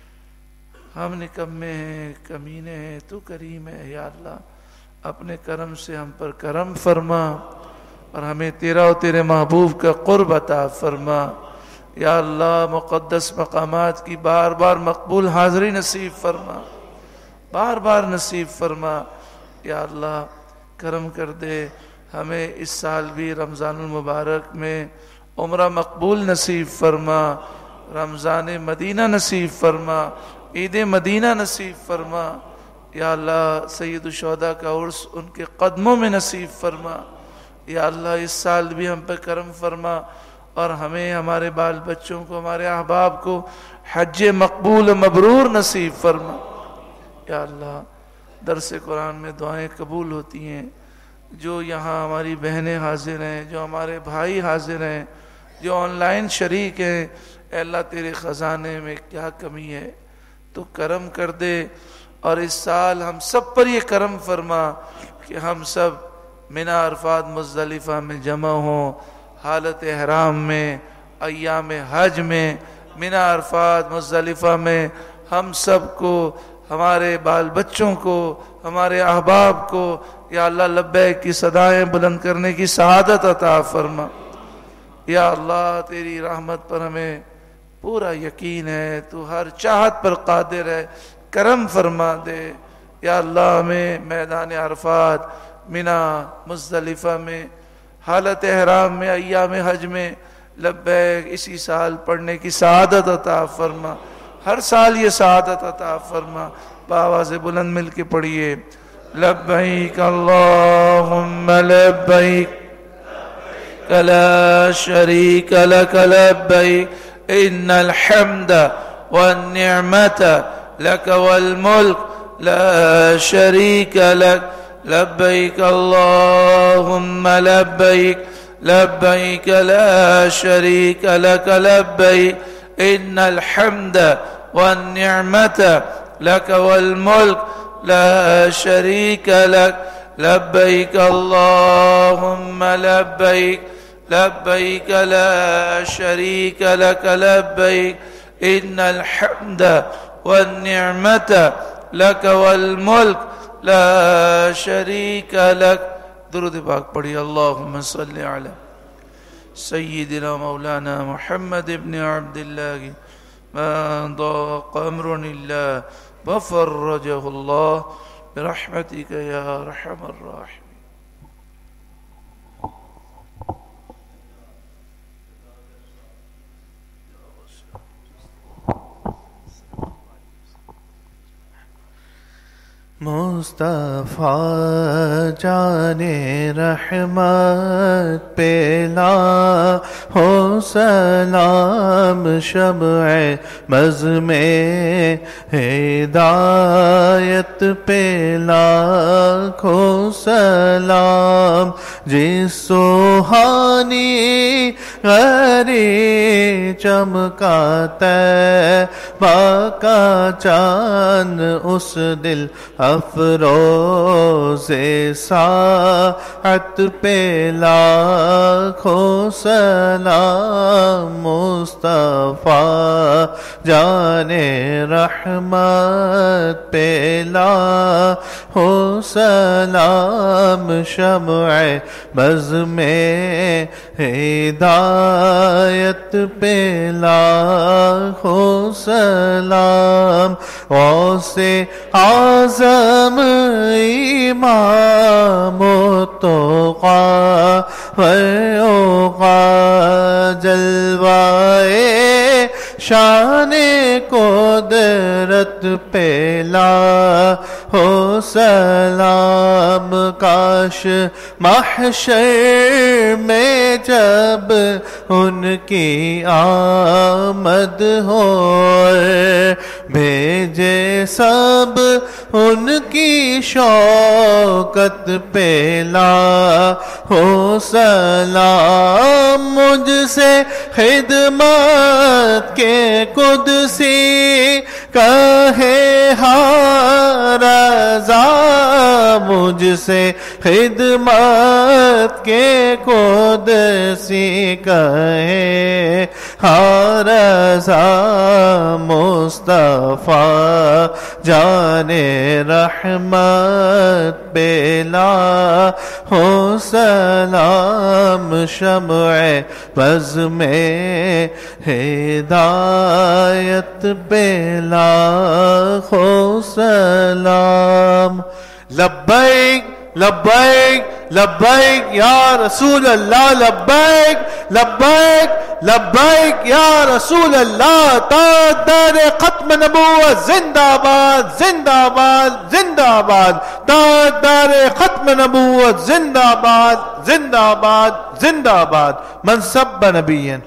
ہم نکمے ہیں، کمینے ہیں، تو کریم ہے۔ یا اللہ اپنے کرم سے ہم پر کرم فرما اور ہمیں تیرا اور تیرے محبوب کا قرب عطا فرما۔ یا اللہ مقدس مقامات کی بار بار مقبول حاضری نصیب فرما، بار بار نصیب فرما۔ یا اللہ کرم کر دے، ہمیں اس سال بھی رمضان المبارک میں عمرہ مقبول نصیب فرما، رمضان مدینہ نصیب فرما، عید مدینہ نصیب فرما۔ یا اللہ سید الشہداء کا عرس ان کے قدموں میں نصیب فرما۔ یا اللہ اس سال بھی ہم پہ کرم فرما اور ہمیں، ہمارے بال بچوں کو، ہمارے احباب کو حج مقبول مبرور نصیب فرما۔ یا اللہ درس قرآن میں دعائیں قبول ہوتی ہیں، جو یہاں ہماری بہنیں حاضر ہیں، جو ہمارے بھائی حاضر ہیں، جو آن لائن شریک ہیں، اے اللہ تیرے خزانے میں کیا کمی ہے، تو کرم کر دے۔ اور اس سال ہم سب پر یہ کرم فرما کہ ہم سب منی عرفات مزدلفہ میں جمع ہوں، حالت احرام میں، ایام حج میں، منی عرفات مزدلفہ میں ہم سب کو، ہمارے بال بچوں کو، ہمارے احباب کو، یا اللہ لبیک کی صدائیں بلند کرنے کی سعادت عطا فرما۔ یا اللہ تیری رحمت پر ہمیں پورا یقین ہے، تو ہر چاہت پر قادر ہے، کرم فرما دے۔ یا اللہ ہمیں میدان عرفات، منی، مزدلفہ میں، حالت احرام میں، ایام حج میں لبیک اسی سال پڑھنے کی سعادت عطا فرما۔ ہر سال یہ سعادت عطا فرما۔ بآواز بلند مل کے پڑھیے، لبیک اللہم لبیک لا شریک لک لبیک ان الحمد والنعمت لک والملک لا شریک لک لبیک اللہم لبیک لبیک لا شریک لک لبیک ان الحمد والنعمت لک والملک لا شریک لک لبیک اللہم لبیک لبيك لا شريك لك لبيك إن الحمد والنعمة لك والملك لا شريك لك. درود پاک پڑھی. اللهم صل على سيدنا مولانا محمد بن عبد الله ما ضاق أمر الله وفرجه الله برحمتك يا أرحم الراحمين. مصطفیٰ جان رحمت پیلا ہو سلام شمع مز میں ہدایت پیلا کھو سلام جس سوہانی غری چمکاتا باقا چاند اس دل افروز ساعت پہ لاکھوں سلام مصطفیٰ جان رحمت پہ لاکھوں سلام شمع بز میں ہدایت پہ لاکھوں سلام غوث اعظم امام التقیٰ ویوقا جلوائے شان قدرت پہ لاکھوں سلام کاش محشر میں جب ان کی آمد ہو بھیجے سب ان کی شوکت پہ لاکھوں سلام مجھ سے خدمت کے قدسی کہے ہر رضا مجھ سے خدمت کے قدسی کہے ہر رضا مصطفیٰ جان رحمت پہ لاکھوں سلام شمع بز میں ہدایت پہ لاکھوں سلام. لبیک لبیک لبیک یا رسول اللہ لبیک لبیک لبیک یا رسول اللہ تاجدار ختم نبوت زندہ باد زندہ باد زندہ باد تاجدار ختم نبوت زندہ باد زندہ باد زندہ باد من سب نبیین.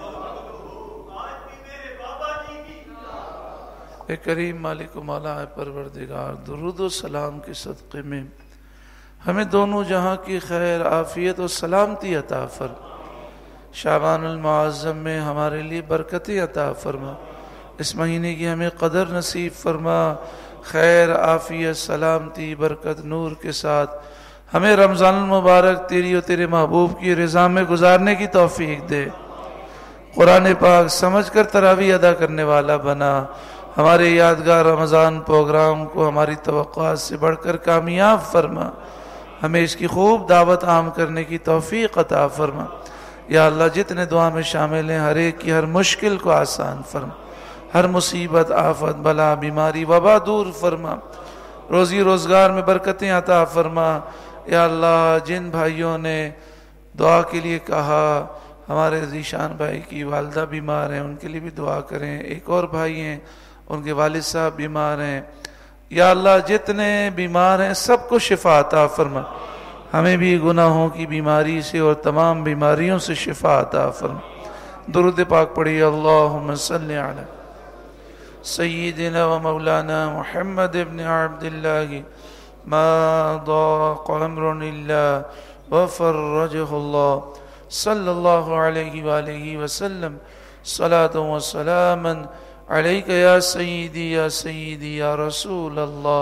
اے کریم مالک و مولا پروردگار درود و سلام کے صدقے میں ہمیں دونوں جہاں کی خیر عافیت و سلامتی عطا فرما. شعبان المعظم میں ہمارے لیے برکتیں عطا فرما. اس مہینے کی ہمیں قدر نصیب فرما. خیر عافیت سلامتی برکت نور کے ساتھ ہمیں رمضان المبارک تیری و تیرے محبوب کی رضا میں گزارنے کی توفیق دے. قرآن پاک سمجھ کر تراویح ادا کرنے والا بنا. ہمارے یادگار رمضان پروگرام کو ہماری توقعات سے بڑھ کر کامیاب فرما. ہمیں اس کی خوب دعوت عام کرنے کی توفیق عطا فرما. یا اللہ جتنے دعا میں شامل ہیں ہر ایک کی ہر مشکل کو آسان فرما. ہر مصیبت آفت بلا بیماری وبا دور فرما. روزی روزگار میں برکتیں عطا فرما. یا اللہ جن بھائیوں نے دعا کے لیے کہا ہمارے ذیشان بھائی کی والدہ بیمار ہیں ان کے لیے بھی دعا کریں. ایک اور بھائی ہیں ان کے والد صاحب بیمار ہیں. یا اللہ جتنے بیمار ہیں سب کو شفا عطا فرما. ہمیں بھی گناہوں کی بیماری سے اور تمام بیماریوں سے شفا عطا فرما. درود پاک پڑھی. اللہم صلی علی سیدنا و مولانا محمد ابن عبد اللہ ما ضاق امر اللہ وفرجہ اللہ صلی اللہ علیہ وآلہ وسلم. صلاة و سلاما علیک یا سیدی یا سیدی یا رسول اللہ.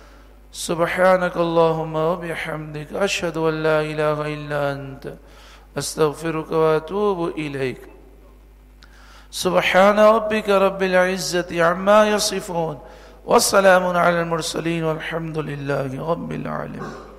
سبحانک اللہم و بحمدک اشہد ان لا الہ الا انت استغفرك واتوب اليك. سبحان ربك رب العزة عما يصفون والسلام على المرسلين والحمد لله رب العالمين.